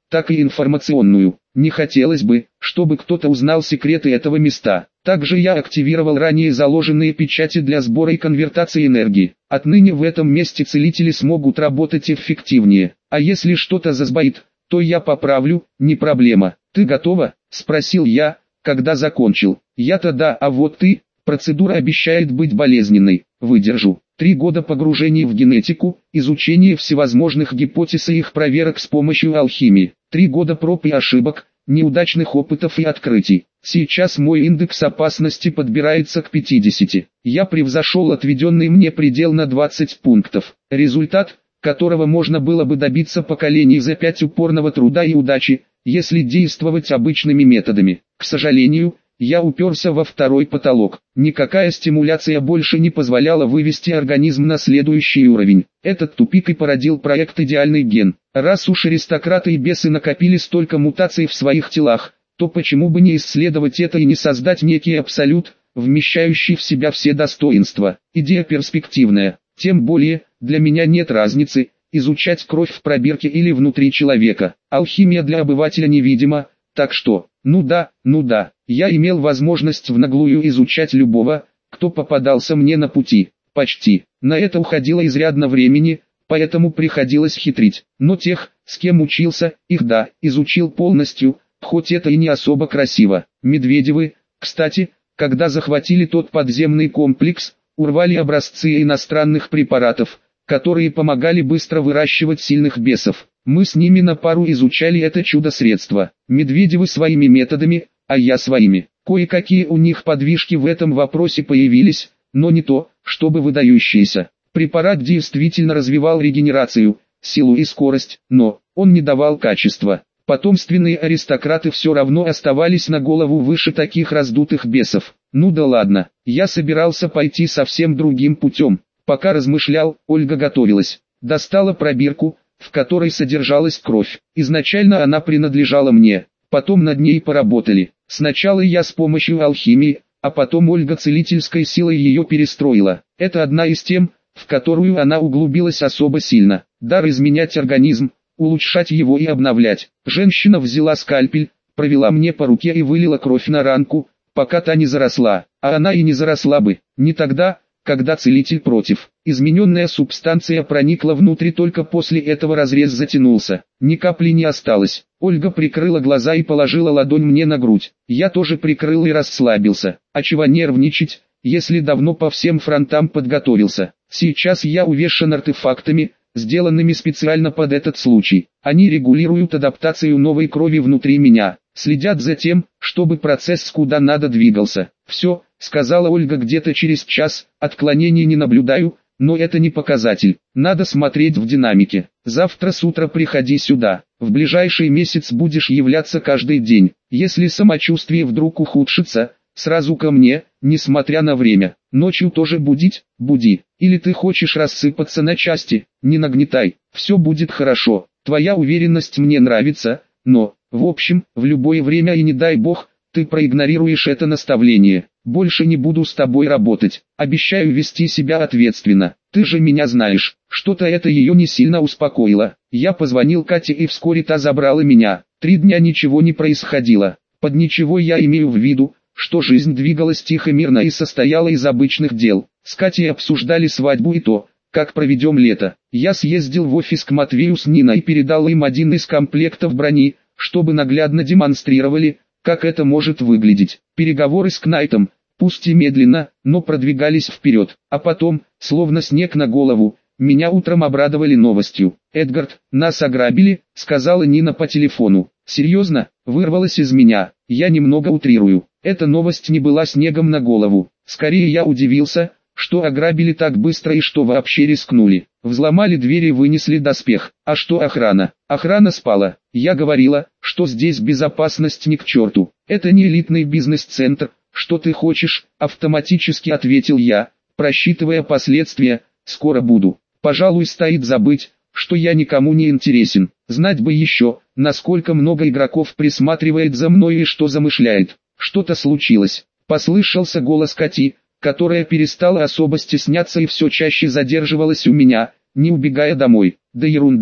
так и информационную. Не хотелось бы, чтобы кто-то узнал секреты этого места. Также я активировал ранее заложенные печати для сбора и конвертации энергии. Отныне в этом месте целители смогут работать эффективнее. А если что-то засбоит, то я поправлю, не проблема. Ты готова? Спросил я, когда закончил. Я-то да, а вот ты? Процедура обещает быть болезненной. Выдержу. Три года погружения в генетику, изучение всевозможных гипотез и их проверок с помощью алхимии. Три года проб и ошибок, неудачных опытов и открытий. Сейчас мой индекс опасности подбирается к пятидесяти. Я превзошел отведенный мне предел на двадцать пунктов. Результат, которого можно было бы добиться поколений за пять упорного труда и удачи, если действовать обычными методами. К сожалению, я уперся во второй потолок. Никакая стимуляция больше не позволяла вывести организм на следующий уровень. Этот тупик и породил проект «Идеальный ген». Раз уж аристократы и бесы накопили столько мутаций в своих телах, то почему бы не исследовать это и не создать некий абсолют, вмещающий в себя все достоинства? Идея перспективная. Тем более, для меня нет разницы, изучать кровь в пробирке или внутри человека. Алхимия для обывателя невидима, так что, ну да, ну да, я имел возможность в наглую изучать любого, кто попадался мне на пути. Почти. На это уходило изрядно времени, поэтому приходилось хитрить. Но тех, с кем учился, их да, изучил полностью, хоть это и не особо красиво. Медведевы, кстати, когда захватили тот подземный комплекс, урвали образцы иностранных препаратов, которые помогали быстро выращивать сильных бесов. Мы с ними на пару изучали это чудо-средство. Медведевы своими методами, а я своими. Кое-какие у них подвижки в этом вопросе появились, но не то, чтобы выдающиеся. Препарат действительно развивал регенерацию, силу и скорость, но он не давал качества. Потомственные аристократы все равно оставались на голову выше таких раздутых бесов. Ну да ладно, я собирался пойти совсем другим путем. Пока размышлял, Ольга готовилась. Достала пробирку, в которой содержалась кровь. Изначально она принадлежала мне, потом над ней поработали. Сначала я с помощью алхимии, а потом Ольга целительской силой ее перестроила. Это одна из тем, в которую она углубилась особо сильно. Дар изменять организм, улучшать его и обновлять. Женщина взяла скальпель, провела мне по руке и вылила кровь на ранку, пока та не заросла. А она и не заросла бы, не тогда, когда целитель против. Измененная субстанция проникла внутрь только после этого разрез затянулся. Ни капли не осталось. Ольга прикрыла глаза и положила ладонь мне на грудь. Я тоже прикрыл и расслабился. А чего нервничать, если давно по всем фронтам подготовился. Сейчас я увешан артефактами, сделанными специально под этот случай. Они регулируют адаптацию новой крови внутри меня, следят за тем, чтобы процесс куда надо двигался. «Все», — сказала Ольга где-то через час, «отклонений не наблюдаю, но это не показатель. Надо смотреть в динамике. Завтра с утра приходи сюда. В ближайший месяц будешь являться каждый день. Если самочувствие вдруг ухудшится, сразу ко мне, несмотря на время. Ночью тоже будить, буди. Или ты хочешь рассыпаться на части, не нагнетай. Все будет хорошо. Твоя уверенность мне нравится, но, в общем, в любое время и не дай бог, ты проигнорируешь это наставление. Больше не буду с тобой работать. Обещаю вести себя ответственно. Ты же меня знаешь». Что-то это ее не сильно успокоило. Я позвонил Кате и вскоре та забрала меня. Три дня ничего не происходило. Под ничего я имею в виду, что жизнь двигалась тихо мирно и состояла из обычных дел. С Катей обсуждали свадьбу и то, как проведем лето. Я съездил в офис к Матвею с Ниной и передал им один из комплектов брони, чтобы наглядно демонстрировали, как это может выглядеть. Переговоры с Кнайтом, пусть и медленно, но продвигались вперед. А потом, словно снег на голову, меня утром обрадовали новостью. «Эдгард, нас ограбили», — сказала Нина по телефону. «Серьезно?» — вырвалось из меня. Я немного утрирую. Эта новость не была снегом на голову. Скорее я удивился, что ограбили так быстро и что вообще рискнули. Взломали двери и вынесли доспех. А что охрана? Охрана спала. Я говорила, что здесь безопасность ни к черту. Это не элитный бизнес-центр. Что ты хочешь? Автоматически ответил я, просчитывая последствия. Скоро буду. Пожалуй, стоит забыть, что я никому не интересен. Знать бы еще, насколько много игроков присматривает за мной и что замышляет. Что-то случилось. Послышался голос Кати, которая перестала особо стесняться и все чаще задерживалась у меня, не убегая домой. Да ерунда.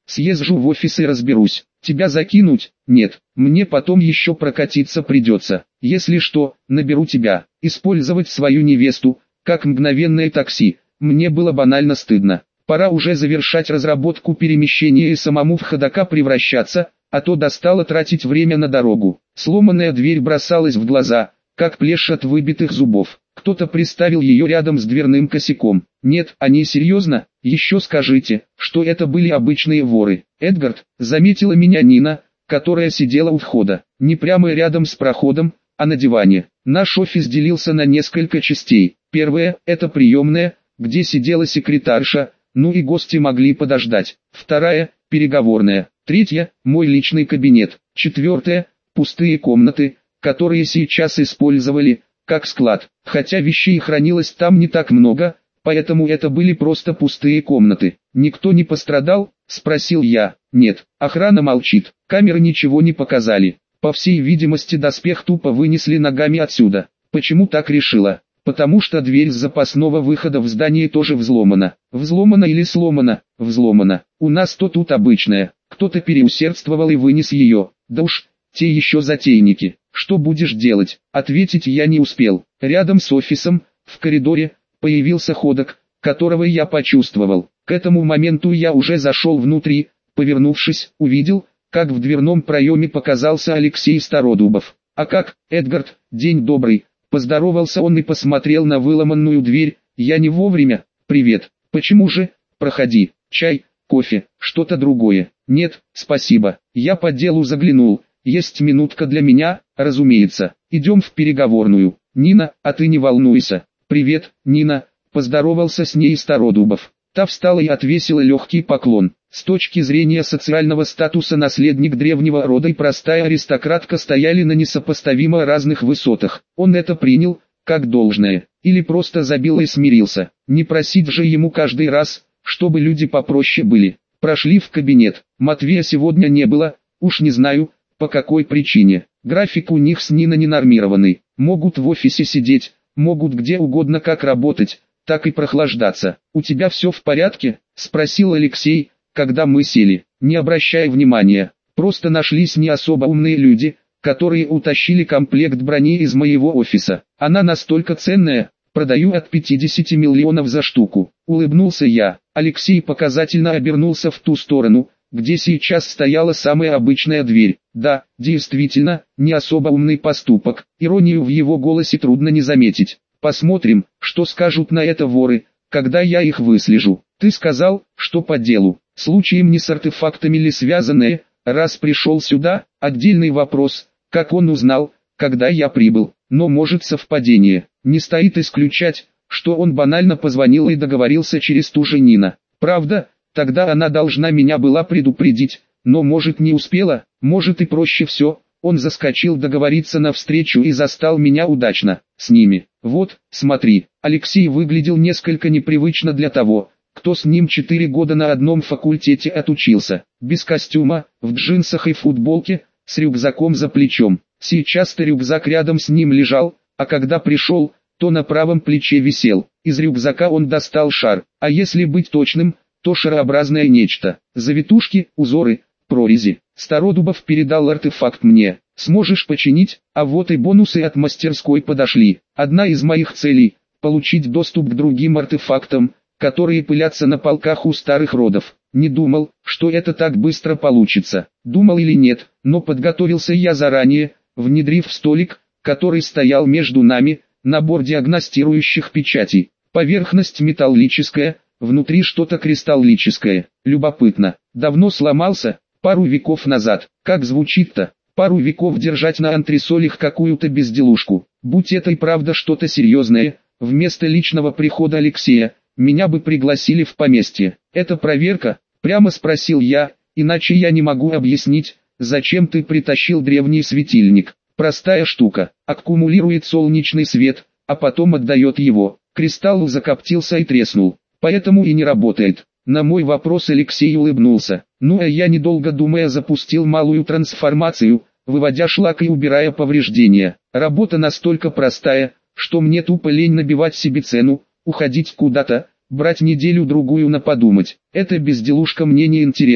Съезжу в офис и разберусь. Тебя закинуть? Нет, мне потом еще прокатиться придется. Если что, наберу тебя. Использовать свою невесту, как мгновенное такси, мне было банально стыдно. Пора уже завершать разработку перемещения и самому в ходока превращаться, а то достало тратить время на дорогу. Сломанная дверь бросалась в глаза, как плешь от выбитых зубов. Кто-то приставил ее рядом с дверным косяком. Нет, они серьезно? Еще скажите, что это были обычные воры. Эдгард, заметила меня Нина, которая сидела у входа, не прямо рядом с проходом, а на диване. Наш офис делился на несколько частей. Первая – это приемная, где сидела секретарша, ну и гости могли подождать. Вторая – переговорная. Третья – мой личный кабинет. Четвертая – пустые комнаты, которые сейчас использовали как склад, хотя вещей хранилось там не так много, поэтому это были просто пустые комнаты. «Никто не пострадал?» – спросил я. «Нет, охрана молчит, камеры ничего не показали. По всей видимости доспех тупо вынесли ногами отсюда». «Почему так решила?» «Потому что дверь с запасного выхода в здание тоже взломана». «Взломана или сломана?» «Взломана. У нас то тут обычная. Кто-то переусердствовал и вынес ее. Да уж, те еще затейники». «Что будешь делать?» Ответить я не успел. Рядом с офисом, в коридоре, появился ходок, которого я почувствовал. К этому моменту я уже зашел внутрь, повернувшись, увидел, как в дверном проеме показался Алексей Стародубов. «А как, Эдгард, день добрый», поздоровался он и посмотрел на выломанную дверь. «Я не вовремя?» «Привет. Почему же? Проходи. Чай, кофе, что-то другое?» «Нет, спасибо. Я по делу заглянул. Есть минутка для меня?» «Разумеется. Идем в переговорную». «Нина, а ты не волнуйся». «Привет, Нина», поздоровался с ней Стародубов. Та встала и отвесила легкий поклон. С точки зрения социального статуса наследник древнего рода и простая аристократка стояли на несопоставимо разных высотах. Он это принял, как должное, или просто забил и смирился. Не просить же ему каждый раз, чтобы люди попроще были. Прошли в кабинет. Матвея сегодня не было, уж не знаю, по какой причине. График у них с Ниной ненормированный. Могут в офисе сидеть, могут где угодно как работать, так и прохлаждаться. «У тебя все в порядке?» – спросил Алексей, когда мы сели. «Не обращай внимания, просто нашлись не особо умные люди, которые утащили комплект брони из моего офиса. Она настолько ценная, продаю от пятидесяти миллионов за штуку». Улыбнулся я. Алексей показательно обернулся в ту сторону, где сейчас стояла самая обычная дверь. «Да, действительно, не особо умный поступок». Иронию в его голосе трудно не заметить. «Посмотрим, что скажут на это воры, когда я их выслежу». «Ты сказал, что по делу. Случаем не с артефактами ли связанное, раз пришел сюда?» Отдельный вопрос, как он узнал, когда я прибыл. Но может совпадение. Не стоит исключать, что он банально позвонил и договорился через ту же Нина. Правда, тогда она должна меня была предупредить, но может не успела, может и проще все. Он заскочил договориться на встречу и застал меня удачно, с ними. Вот, смотри, Алексей выглядел несколько непривычно для того, кто с ним четыре года на одном факультете отучился. Без костюма, в джинсах и футболке, с рюкзаком за плечом. Сейчас-то рюкзак рядом с ним лежал, а когда пришел, то на правом плече висел. Из рюкзака он достал шар, а если быть точным, то шарообразное нечто. Завитушки, узоры, прорези. Стародубов передал артефакт мне. «Сможешь починить?» А вот и бонусы от мастерской подошли. Одна из моих целей – получить доступ к другим артефактам, которые пылятся на полках у старых родов. Не думал, что это так быстро получится. Думал или нет, но подготовился я заранее, внедрив в столик, который стоял между нами, набор диагностирующих печатей. Поверхность металлическая, внутри что-то кристаллическое. Любопытно. Давно сломался? Пару веков назад. Как звучит-то? Пару веков держать на антресолях какую-то безделушку. Будь это и правда что-то серьезное, вместо личного прихода Алексея, меня бы пригласили в поместье. «Это проверка?» – прямо спросил я, иначе я не могу объяснить, зачем ты притащил древний светильник. Простая штука, аккумулирует солнечный свет, а потом отдает его. Кристалл закоптился и треснул, поэтому и не работает. На мой вопрос Алексей улыбнулся. Ну а я, недолго думая, запустил малую трансформацию, выводя шлак и убирая повреждения. Работа настолько простая, что мне тупо лень набивать себе цену, уходить куда-то, брать неделю-другую на подумать. Эта безделушка мне не интересна.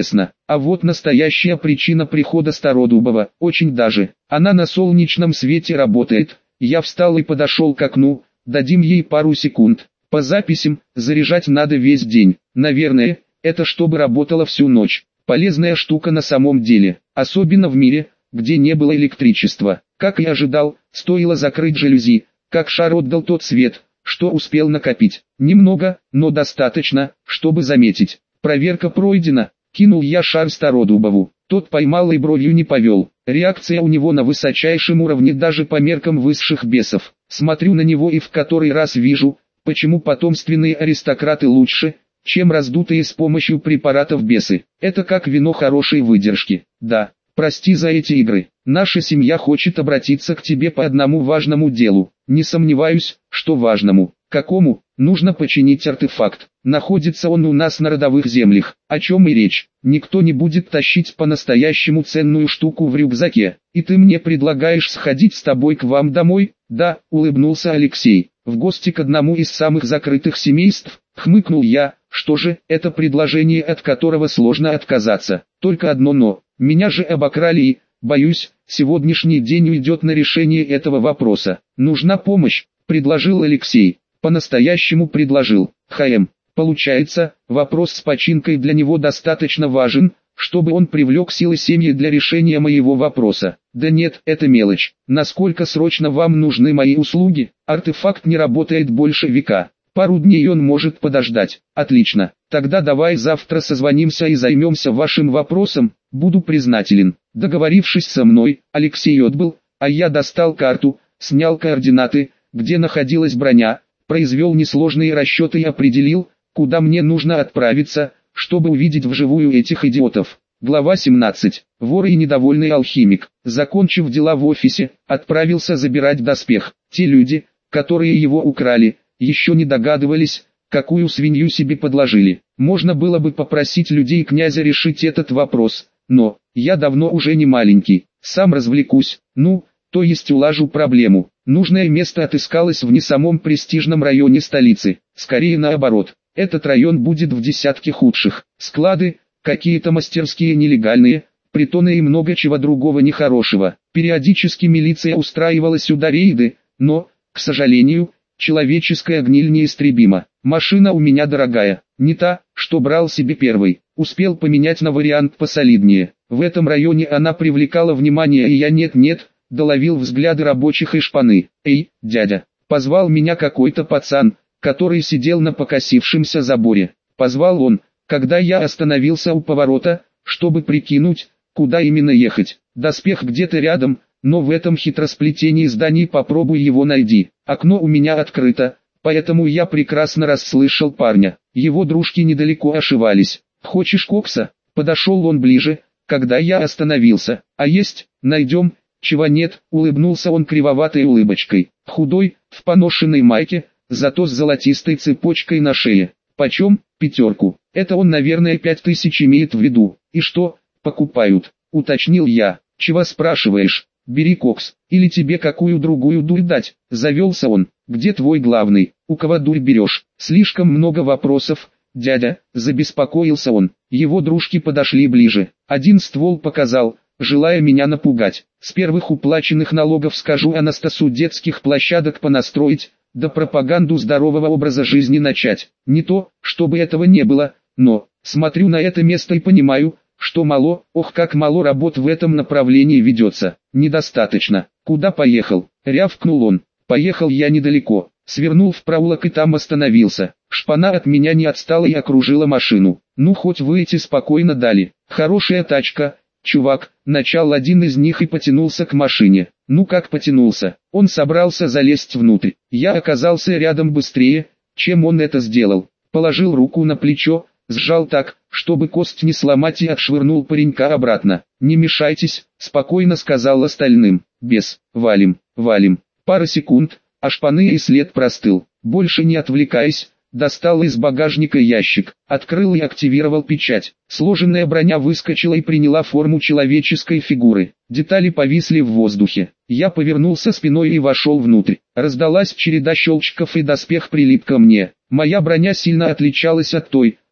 А вот настоящая причина прихода Стародубова, очень даже. Она на солнечном свете работает. Я встал и подошел к окну, дадим ей пару секунд. По записям, заряжать надо весь день. Наверное, это чтобы работала всю ночь. Полезная штука на самом деле, особенно в мире, где не было электричества. Как и ожидал, стоило закрыть жалюзи, как шар отдал тот свет, что успел накопить. Немного, но достаточно, чтобы заметить. Проверка пройдена. Кинул я шар Стародубову. Тот поймал и бровью не повел. Реакция у него на высочайшем уровне даже по меркам высших бесов. Смотрю на него и в который раз вижу, почему потомственные аристократы лучше, чем раздутые с помощью препаратов бесы. Это как вино хорошей выдержки. Да, прости за эти игры. Наша семья хочет обратиться к тебе по одному важному делу. Не сомневаюсь, что важному. Какому? Нужно починить артефакт. Находится он у нас на родовых землях. О чем и речь. Никто не будет тащить по-настоящему ценную штуку в рюкзаке. И ты мне предлагаешь сходить с тобой к вам домой? Да, улыбнулся Алексей. В гости к одному из самых закрытых семейств? Хмыкнул я. Что же, это предложение, от которого сложно отказаться. Только одно но. Меня же обокрали и, боюсь, сегодняшний день уйдет на решение этого вопроса. Нужна помощь, предложил Алексей. По-настоящему предложил. ХМ. Получается, вопрос с починкой для него достаточно важен, чтобы он привлек силы семьи для решения моего вопроса. Да нет, это мелочь. Насколько срочно вам нужны мои услуги? Артефакт не работает больше века. Пару дней он может подождать. Отлично. Тогда давай завтра созвонимся и займемся вашим вопросом. Буду признателен. Договорившись со мной, Алексей отбыл, а я достал карту, снял координаты, где находилась броня, произвел несложные расчеты и определил, куда мне нужно отправиться, чтобы увидеть вживую этих идиотов. Глава семнадцать. Вор и недовольный алхимик. Закончив дела в офисе, отправился забирать доспех. Те люди, которые его украли, еще не догадывались, какую свинью себе подложили. Можно было бы попросить людей князя решить этот вопрос, но я давно уже не маленький, сам развлекусь, ну, то есть улажу проблему. Нужное место отыскалось в не самом престижном районе столицы, скорее наоборот. Этот район будет в десятке худших. Склады, какие-то мастерские нелегальные, притоны и много чего другого нехорошего. Периодически милиция устраивала сюда рейды, но, к сожалению, человеческая гниль неистребима. Машина у меня дорогая, не та, что брал себе первый. Успел поменять на вариант посолиднее. В этом районе она привлекала внимание, и я нет-нет, доловил взгляды рабочих и шпаны. «Эй, дядя!» Позвал меня какой-то пацан, который сидел на покосившемся заборе. Позвал он, когда я остановился у поворота, чтобы прикинуть, куда именно ехать. Доспех где-то рядом, но в этом хитросплетении зданий попробуй его найди. Окно у меня открыто, поэтому я прекрасно расслышал парня. Его дружки недалеко ошивались. «Хочешь кокса?» Подошел он ближе, когда я остановился. «А есть, найдем, чего нет», улыбнулся он кривоватой улыбочкой. Худой, в поношенной майке, зато с золотистой цепочкой на шее. «Почем?» «Пятерку». Это он, наверное, пять тысяч имеет в виду. «И что, покупают?» Уточнил я. «Чего спрашиваешь? Бери кокс, или тебе какую другую дурь дать?» Завелся он. «Где твой главный? У кого дурь берешь?» «Слишком много вопросов, дядя», забеспокоился он. Его дружки подошли ближе. Один ствол показал, желая меня напугать. «С первых уплаченных налогов скажу Анастасу детских площадок понастроить, да пропаганду здорового образа жизни начать. Не то, чтобы этого не было, но, смотрю на это место и понимаю, что мало, ох как мало работ в этом направлении ведется. Недостаточно. Куда поехал?» Рявкнул он. Поехал я недалеко. Свернул в проулок и там остановился. Шпана от меня не отстала и окружила машину. «Ну хоть вы эти спокойно дали. Хорошая тачка, чувак», начал один из них и потянулся к машине. Ну как потянулся? Он собрался залезть внутрь. Я оказался рядом быстрее, чем он это сделал. Положил руку на плечо, сжал так, чтобы кость не сломать, и отшвырнул паренька обратно. «Не мешайтесь», спокойно сказал остальным. «Без, валим, валим». Пара секунд, а шпаны и след простыл. Больше не отвлекаясь, достал из багажника ящик, открыл и активировал печать. Сложенная броня выскочила и приняла форму человеческой фигуры. Детали повисли в воздухе. Я повернулся спиной и вошел внутрь. Раздалась череда щелчков и доспех прилип ко мне. Моя броня сильно отличалась от той,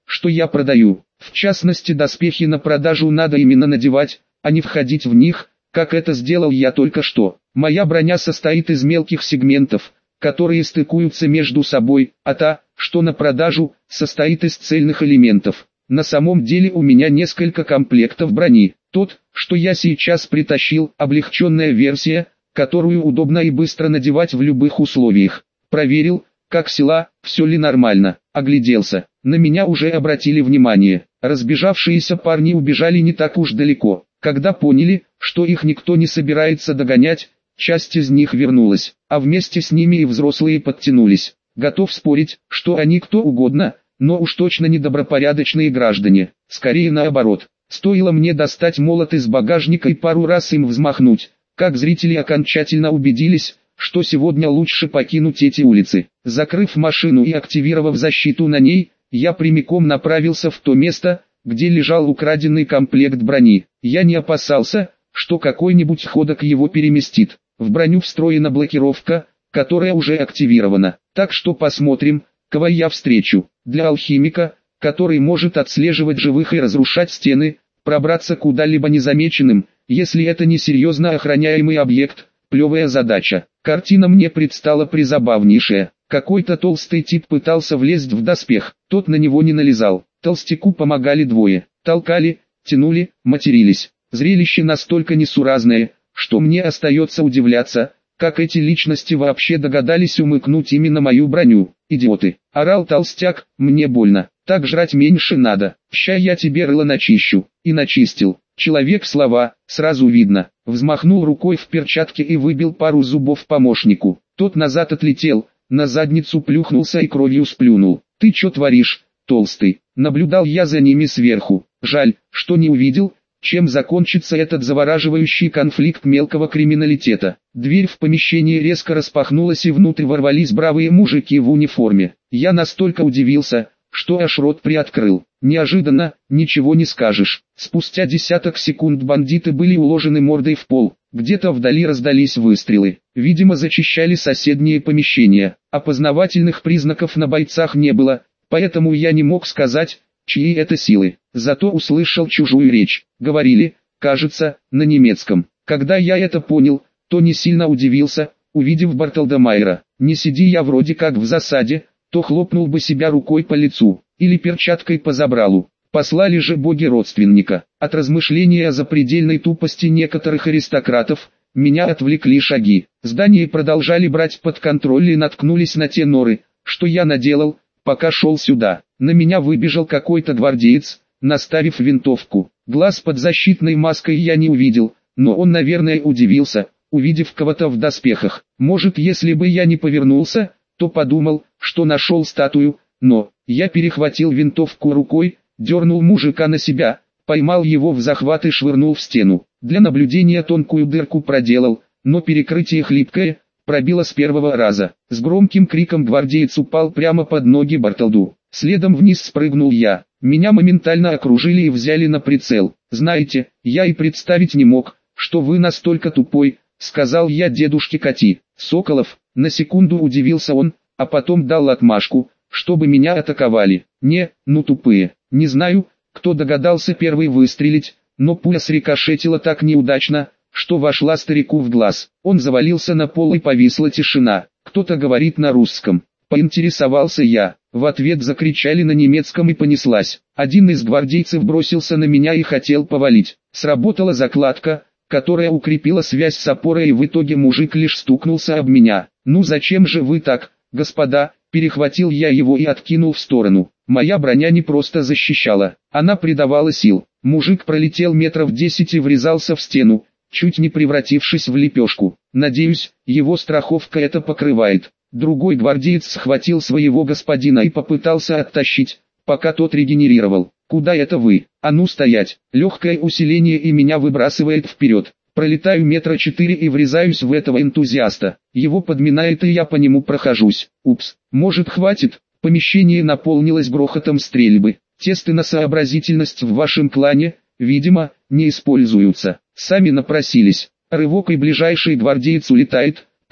что я продаю. В частности, доспехи на продажу надо именно надевать, а не входить в них, как это сделал я только что. Моя броня состоит из мелких сегментов, которые стыкуются между собой, а та, что на продажу, состоит из цельных элементов. На самом деле у меня несколько комплектов брони. Тот, что я сейчас притащил, облегченная версия, которую удобно и быстро надевать в любых условиях. Проверил, как села, все ли нормально. Огляделся. На меня уже обратили внимание. Разбежавшиеся парни убежали не так уж далеко. Когда поняли, что их никто не собирается догонять, часть из них вернулась, а вместе с ними и взрослые подтянулись. Готов спорить, что они кто угодно, но уж точно не добропорядочные граждане. Скорее наоборот. Стоило мне достать молот из багажника и пару раз им взмахнуть, как зрители окончательно убедились, что сегодня лучше покинуть эти улицы. Закрыв машину и активировав защиту на ней, я прямиком направился в то место, где лежал украденный комплект брони. Я не опасался, что какой-нибудь ходок его переместит. В броню встроена блокировка, которая уже активирована. Так что посмотрим, кого я встречу. Для алхимика, который может отслеживать живых и разрушать стены, пробраться куда-либо незамеченным, если это не серьезно охраняемый объект, плевая задача. Картина мне предстала призабавнейшая. Какой-то толстый тип пытался влезть в доспех, тот на него не налезал. Толстяку помогали двое, толкали, тянули, матерились. Зрелище настолько несуразное, что мне остается удивляться, как эти личности вообще догадались умыкнуть именно мою броню. Идиоты, орал толстяк, мне больно, так жрать меньше надо, ща я тебе рыло начищу. И начистил. Человек слова, сразу видно, взмахнул рукой в перчатке и выбил пару зубов помощнику. Тот назад отлетел, на задницу плюхнулся и кровью сплюнул. Ты чё творишь, толстый? Наблюдал я за ними сверху. Жаль, что не увидел, чем закончится этот завораживающий конфликт мелкого криминалитета. Дверь в помещении резко распахнулась и внутрь ворвались бравые мужики в униформе. Я настолько удивился, что аж рот приоткрыл. Неожиданно, ничего не скажешь. Спустя десяток секунд бандиты были уложены мордой в пол. Где-то вдали раздались выстрелы. Видимо, зачищали соседние помещения. Опознавательных признаков на бойцах не было, поэтому я не мог сказать, чьи это силы. Зато услышал чужую речь. Говорили, кажется, на немецком. Когда я это понял, то не сильно удивился, увидев Бартолдемайера. Не сиди я вроде как в засаде, то хлопнул бы себя рукой по лицу, или перчаткой по забралу. Послали же боги родственника. От размышления о запредельной тупости некоторых аристократов, меня отвлекли шаги. Здание продолжали брать под контроль и наткнулись на те норы, что я наделал, пока шел сюда. На меня выбежал какой-то гвардеец, наставив винтовку. Глаз под защитной маской я не увидел, но он, наверное, удивился, увидев кого-то в доспехах. Может, если бы я не повернулся, то подумал, что нашел статую, но я перехватил винтовку рукой, дернул мужика на себя, поймал его в захват и швырнул в стену. Для наблюдения тонкую дырку проделал, но перекрытие хлипкое, пробило с первого раза. С громким криком гвардеец упал прямо под ноги Бартолду. Следом вниз спрыгнул я. Меня моментально окружили и взяли на прицел. «Знаете, я и представить не мог, что вы настолько тупой», — сказал я дедушке Кати. «Соколов», — на секунду удивился он, а потом дал отмашку, чтобы меня атаковали. «Не, ну тупые. Не знаю, кто догадался первый выстрелить, но пуля срикошетила так неудачно, что вошла старику в глаз. Он завалился на пол и повисла тишина. Кто-то говорит на русском. Поинтересовался я. В ответ закричали на немецком и понеслась. Один из гвардейцев бросился на меня и хотел повалить. Сработала закладка, которая укрепила связь с опорой, и в итоге мужик лишь стукнулся об меня. «Ну зачем же вы так, господа?» Перехватил я его и откинул в сторону. Моя броня не просто защищала, она придавала сил. Мужик пролетел метров десять и врезался в стену, чуть не превратившись в лепешку. Надеюсь, его страховка это покрывает. Другой гвардеец схватил своего господина и попытался оттащить, пока тот регенерировал. «Куда это вы? А ну стоять!» Легкое усиление и меня выбрасывает вперед. Пролетаю метра четыре и врезаюсь в этого энтузиаста. Его подминает и я по нему прохожусь. Упс, может хватит? Помещение наполнилось грохотом стрельбы. Тесты на сообразительность в вашем клане, видимо, не используются. Сами напросились. Рывок и ближайший гвардеец улетает,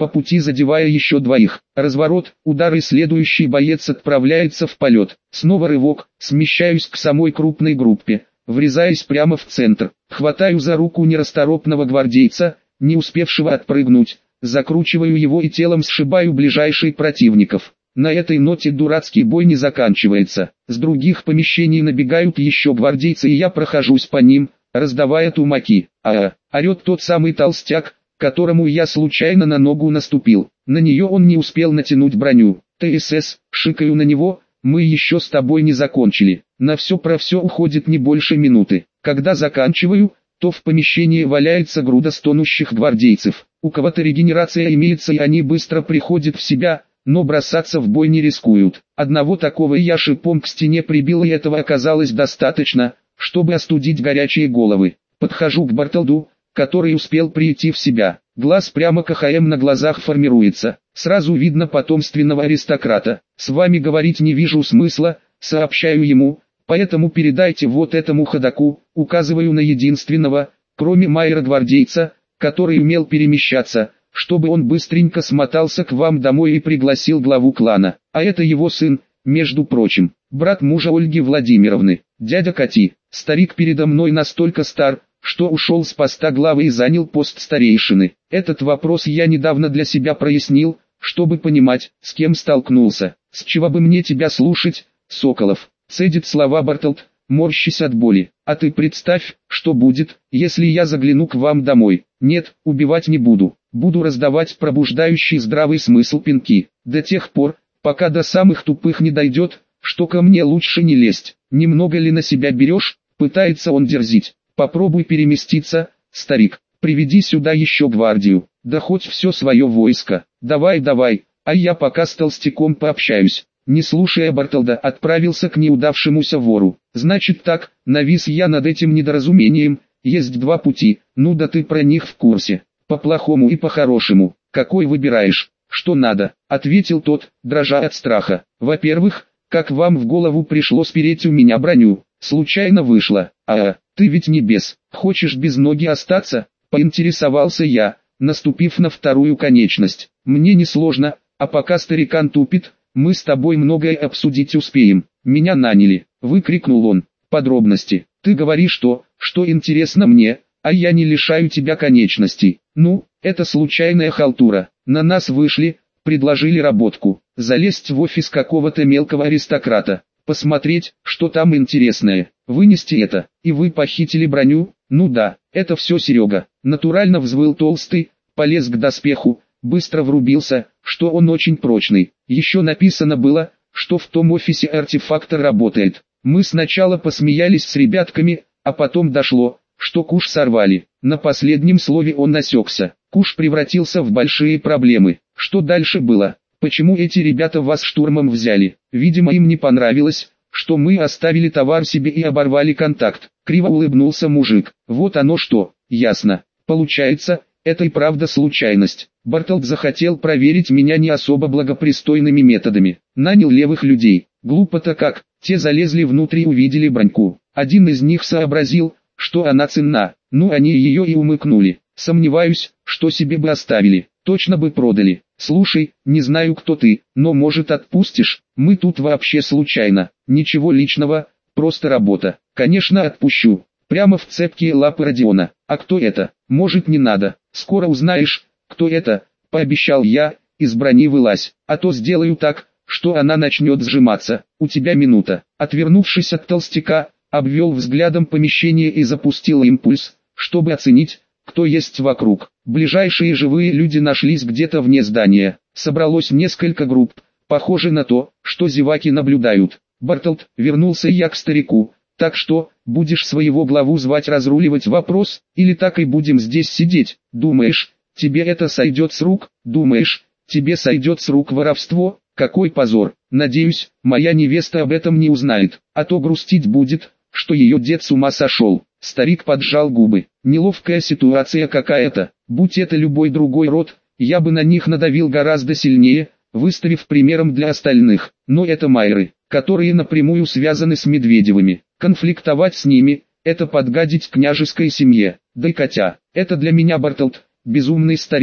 по пути задевая еще двоих. Разворот, удар, и следующий боец отправляется в полет. Снова рывок, смещаюсь к самой крупной группе, врезаясь прямо в центр. Хватаю за руку нерасторопного гвардейца, не успевшего отпрыгнуть, закручиваю его и телом сшибаю ближайших противников. На этой ноте дурацкий бой не заканчивается. С других помещений набегают еще гвардейцы, и я прохожусь по ним, раздавая тумаки. А, орет тот самый толстяк, которому я случайно на ногу наступил. На нее он не успел натянуть броню. ТСС, шикаю на него, мы еще с тобой не закончили. На все про все уходит не больше минуты. Когда заканчиваю, то в помещении валяется груда стонущих гвардейцев. У кого-то регенерация имеется, и они быстро приходят в себя, но бросаться в бой не рискуют. Одного такого я шипом к стене прибил, и этого оказалось достаточно, чтобы остудить горячие головы. Подхожу к Бартолду, который успел прийти в себя. Глаз прямо КХМ на глазах формируется. Сразу видно потомственного аристократа. С вами говорить не вижу смысла, сообщаю ему, поэтому передайте вот этому ходаку, указываю на единственного, кроме Майера, гвардейца, который умел перемещаться, чтобы он быстренько смотался к вам домой и пригласил главу клана. А это его сын, между прочим, брат мужа Ольги Владимировны, дядя Кати. Старик передо мной настолько стар, что ушел с поста главы и занял пост старейшины. Этот вопрос я недавно для себя прояснил, чтобы понимать, с кем столкнулся. С чего бы мне тебя слушать, Соколов? Цедит слова Бартолд, морщась от боли. А ты представь, что будет, если я загляну к вам домой. Нет, убивать не буду. Буду раздавать пробуждающий здравый смысл пинки. До тех пор, пока до самых тупых не дойдет, что ко мне лучше не лезть. Немного ли на себя берешь? Пытается он дерзить. Попробуй переместиться, старик. Приведи сюда еще гвардию. Да хоть все свое войско. Давай, давай, а я пока с толстяком пообщаюсь. Не слушая Бартолда, отправился к неудавшемуся вору. Значит так, навис я над этим недоразумением. Есть два пути, ну да ты про них в курсе. По-плохому и по-хорошему. Какой выбираешь? Что надо? Ответил тот, дрожа от страха. Во-первых, как вам в голову пришло спереть у меня броню? Случайно вышло. А, ты ведь не бес. Хочешь без ноги остаться? Поинтересовался я, наступив на вторую конечность. Мне несложно, а пока старикан тупит, мы с тобой многое обсудить успеем. Меня наняли, выкрикнул он. Подробности. Ты говоришь то, что интересно мне, а я не лишаю тебя конечностей. Ну, это случайная халтура. На нас вышли, предложили работку. Залезть в офис какого-то мелкого аристократа. Посмотреть, что там интересное. Вынести это. И вы похитили броню? Ну да, это все Серега. Натурально взвыл толстый, полез к доспеху, быстро врубился, что он очень прочный. Еще написано было, что в том офисе артефактор работает. Мы сначала посмеялись с ребятками, а потом дошло, что куш сорвали. На последнем слове он осекся. Куш превратился в большие проблемы. Что дальше было? Почему эти ребята вас штурмом взяли? Видимо, им не понравилось, что мы оставили товар себе и оборвали контакт. Криво улыбнулся мужик. Вот оно что, ясно. Получается, это и правда случайность. Бартолд захотел проверить меня не особо благопристойными методами. Нанял левых людей. Глупо-то как, те залезли внутрь и увидели броньку. Один из них сообразил, что она ценна. Ну они ее и умыкнули. Сомневаюсь, что себе бы оставили. Точно бы продали. Слушай, не знаю кто ты, но может отпустишь? Мы тут вообще случайно. Ничего личного, просто работа. Конечно отпущу. Прямо в цепкие лапы Родиона. А кто это? Может не надо. Скоро узнаешь, кто это, пообещал я, из брони вылазь. А то сделаю так, что она начнет сжиматься. У тебя минута. Отвернувшись от толстяка, обвел взглядом помещение и запустил импульс, чтобы оценить, кто есть вокруг. Ближайшие живые люди нашлись где-то вне здания. Собралось несколько групп, похоже на то, что зеваки наблюдают. Бартолд, вернулся я к старику. Так что, будешь своего главу звать разруливать вопрос, или так и будем здесь сидеть? Думаешь, тебе это сойдет с рук? Думаешь, тебе сойдет с рук воровство? Какой позор! Надеюсь, моя невеста об этом не узнает, а то грустить будет, что ее дед с ума сошел. Старик поджал губы. Неловкая ситуация какая-то. Будь это любой другой род, я бы на них надавил гораздо сильнее, выставив примером для остальных. Но это майры, которые напрямую связаны с Медведевыми. Конфликтовать с ними – это подгадить княжеской семье. Да и Катя – это для меня Бартолд, безумный старик,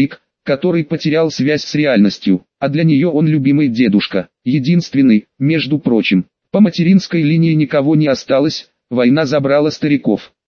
который потерял связь с реальностью, а для нее он любимый дедушка, единственный, между прочим. По материнской линии никого не осталось, война забрала стариков.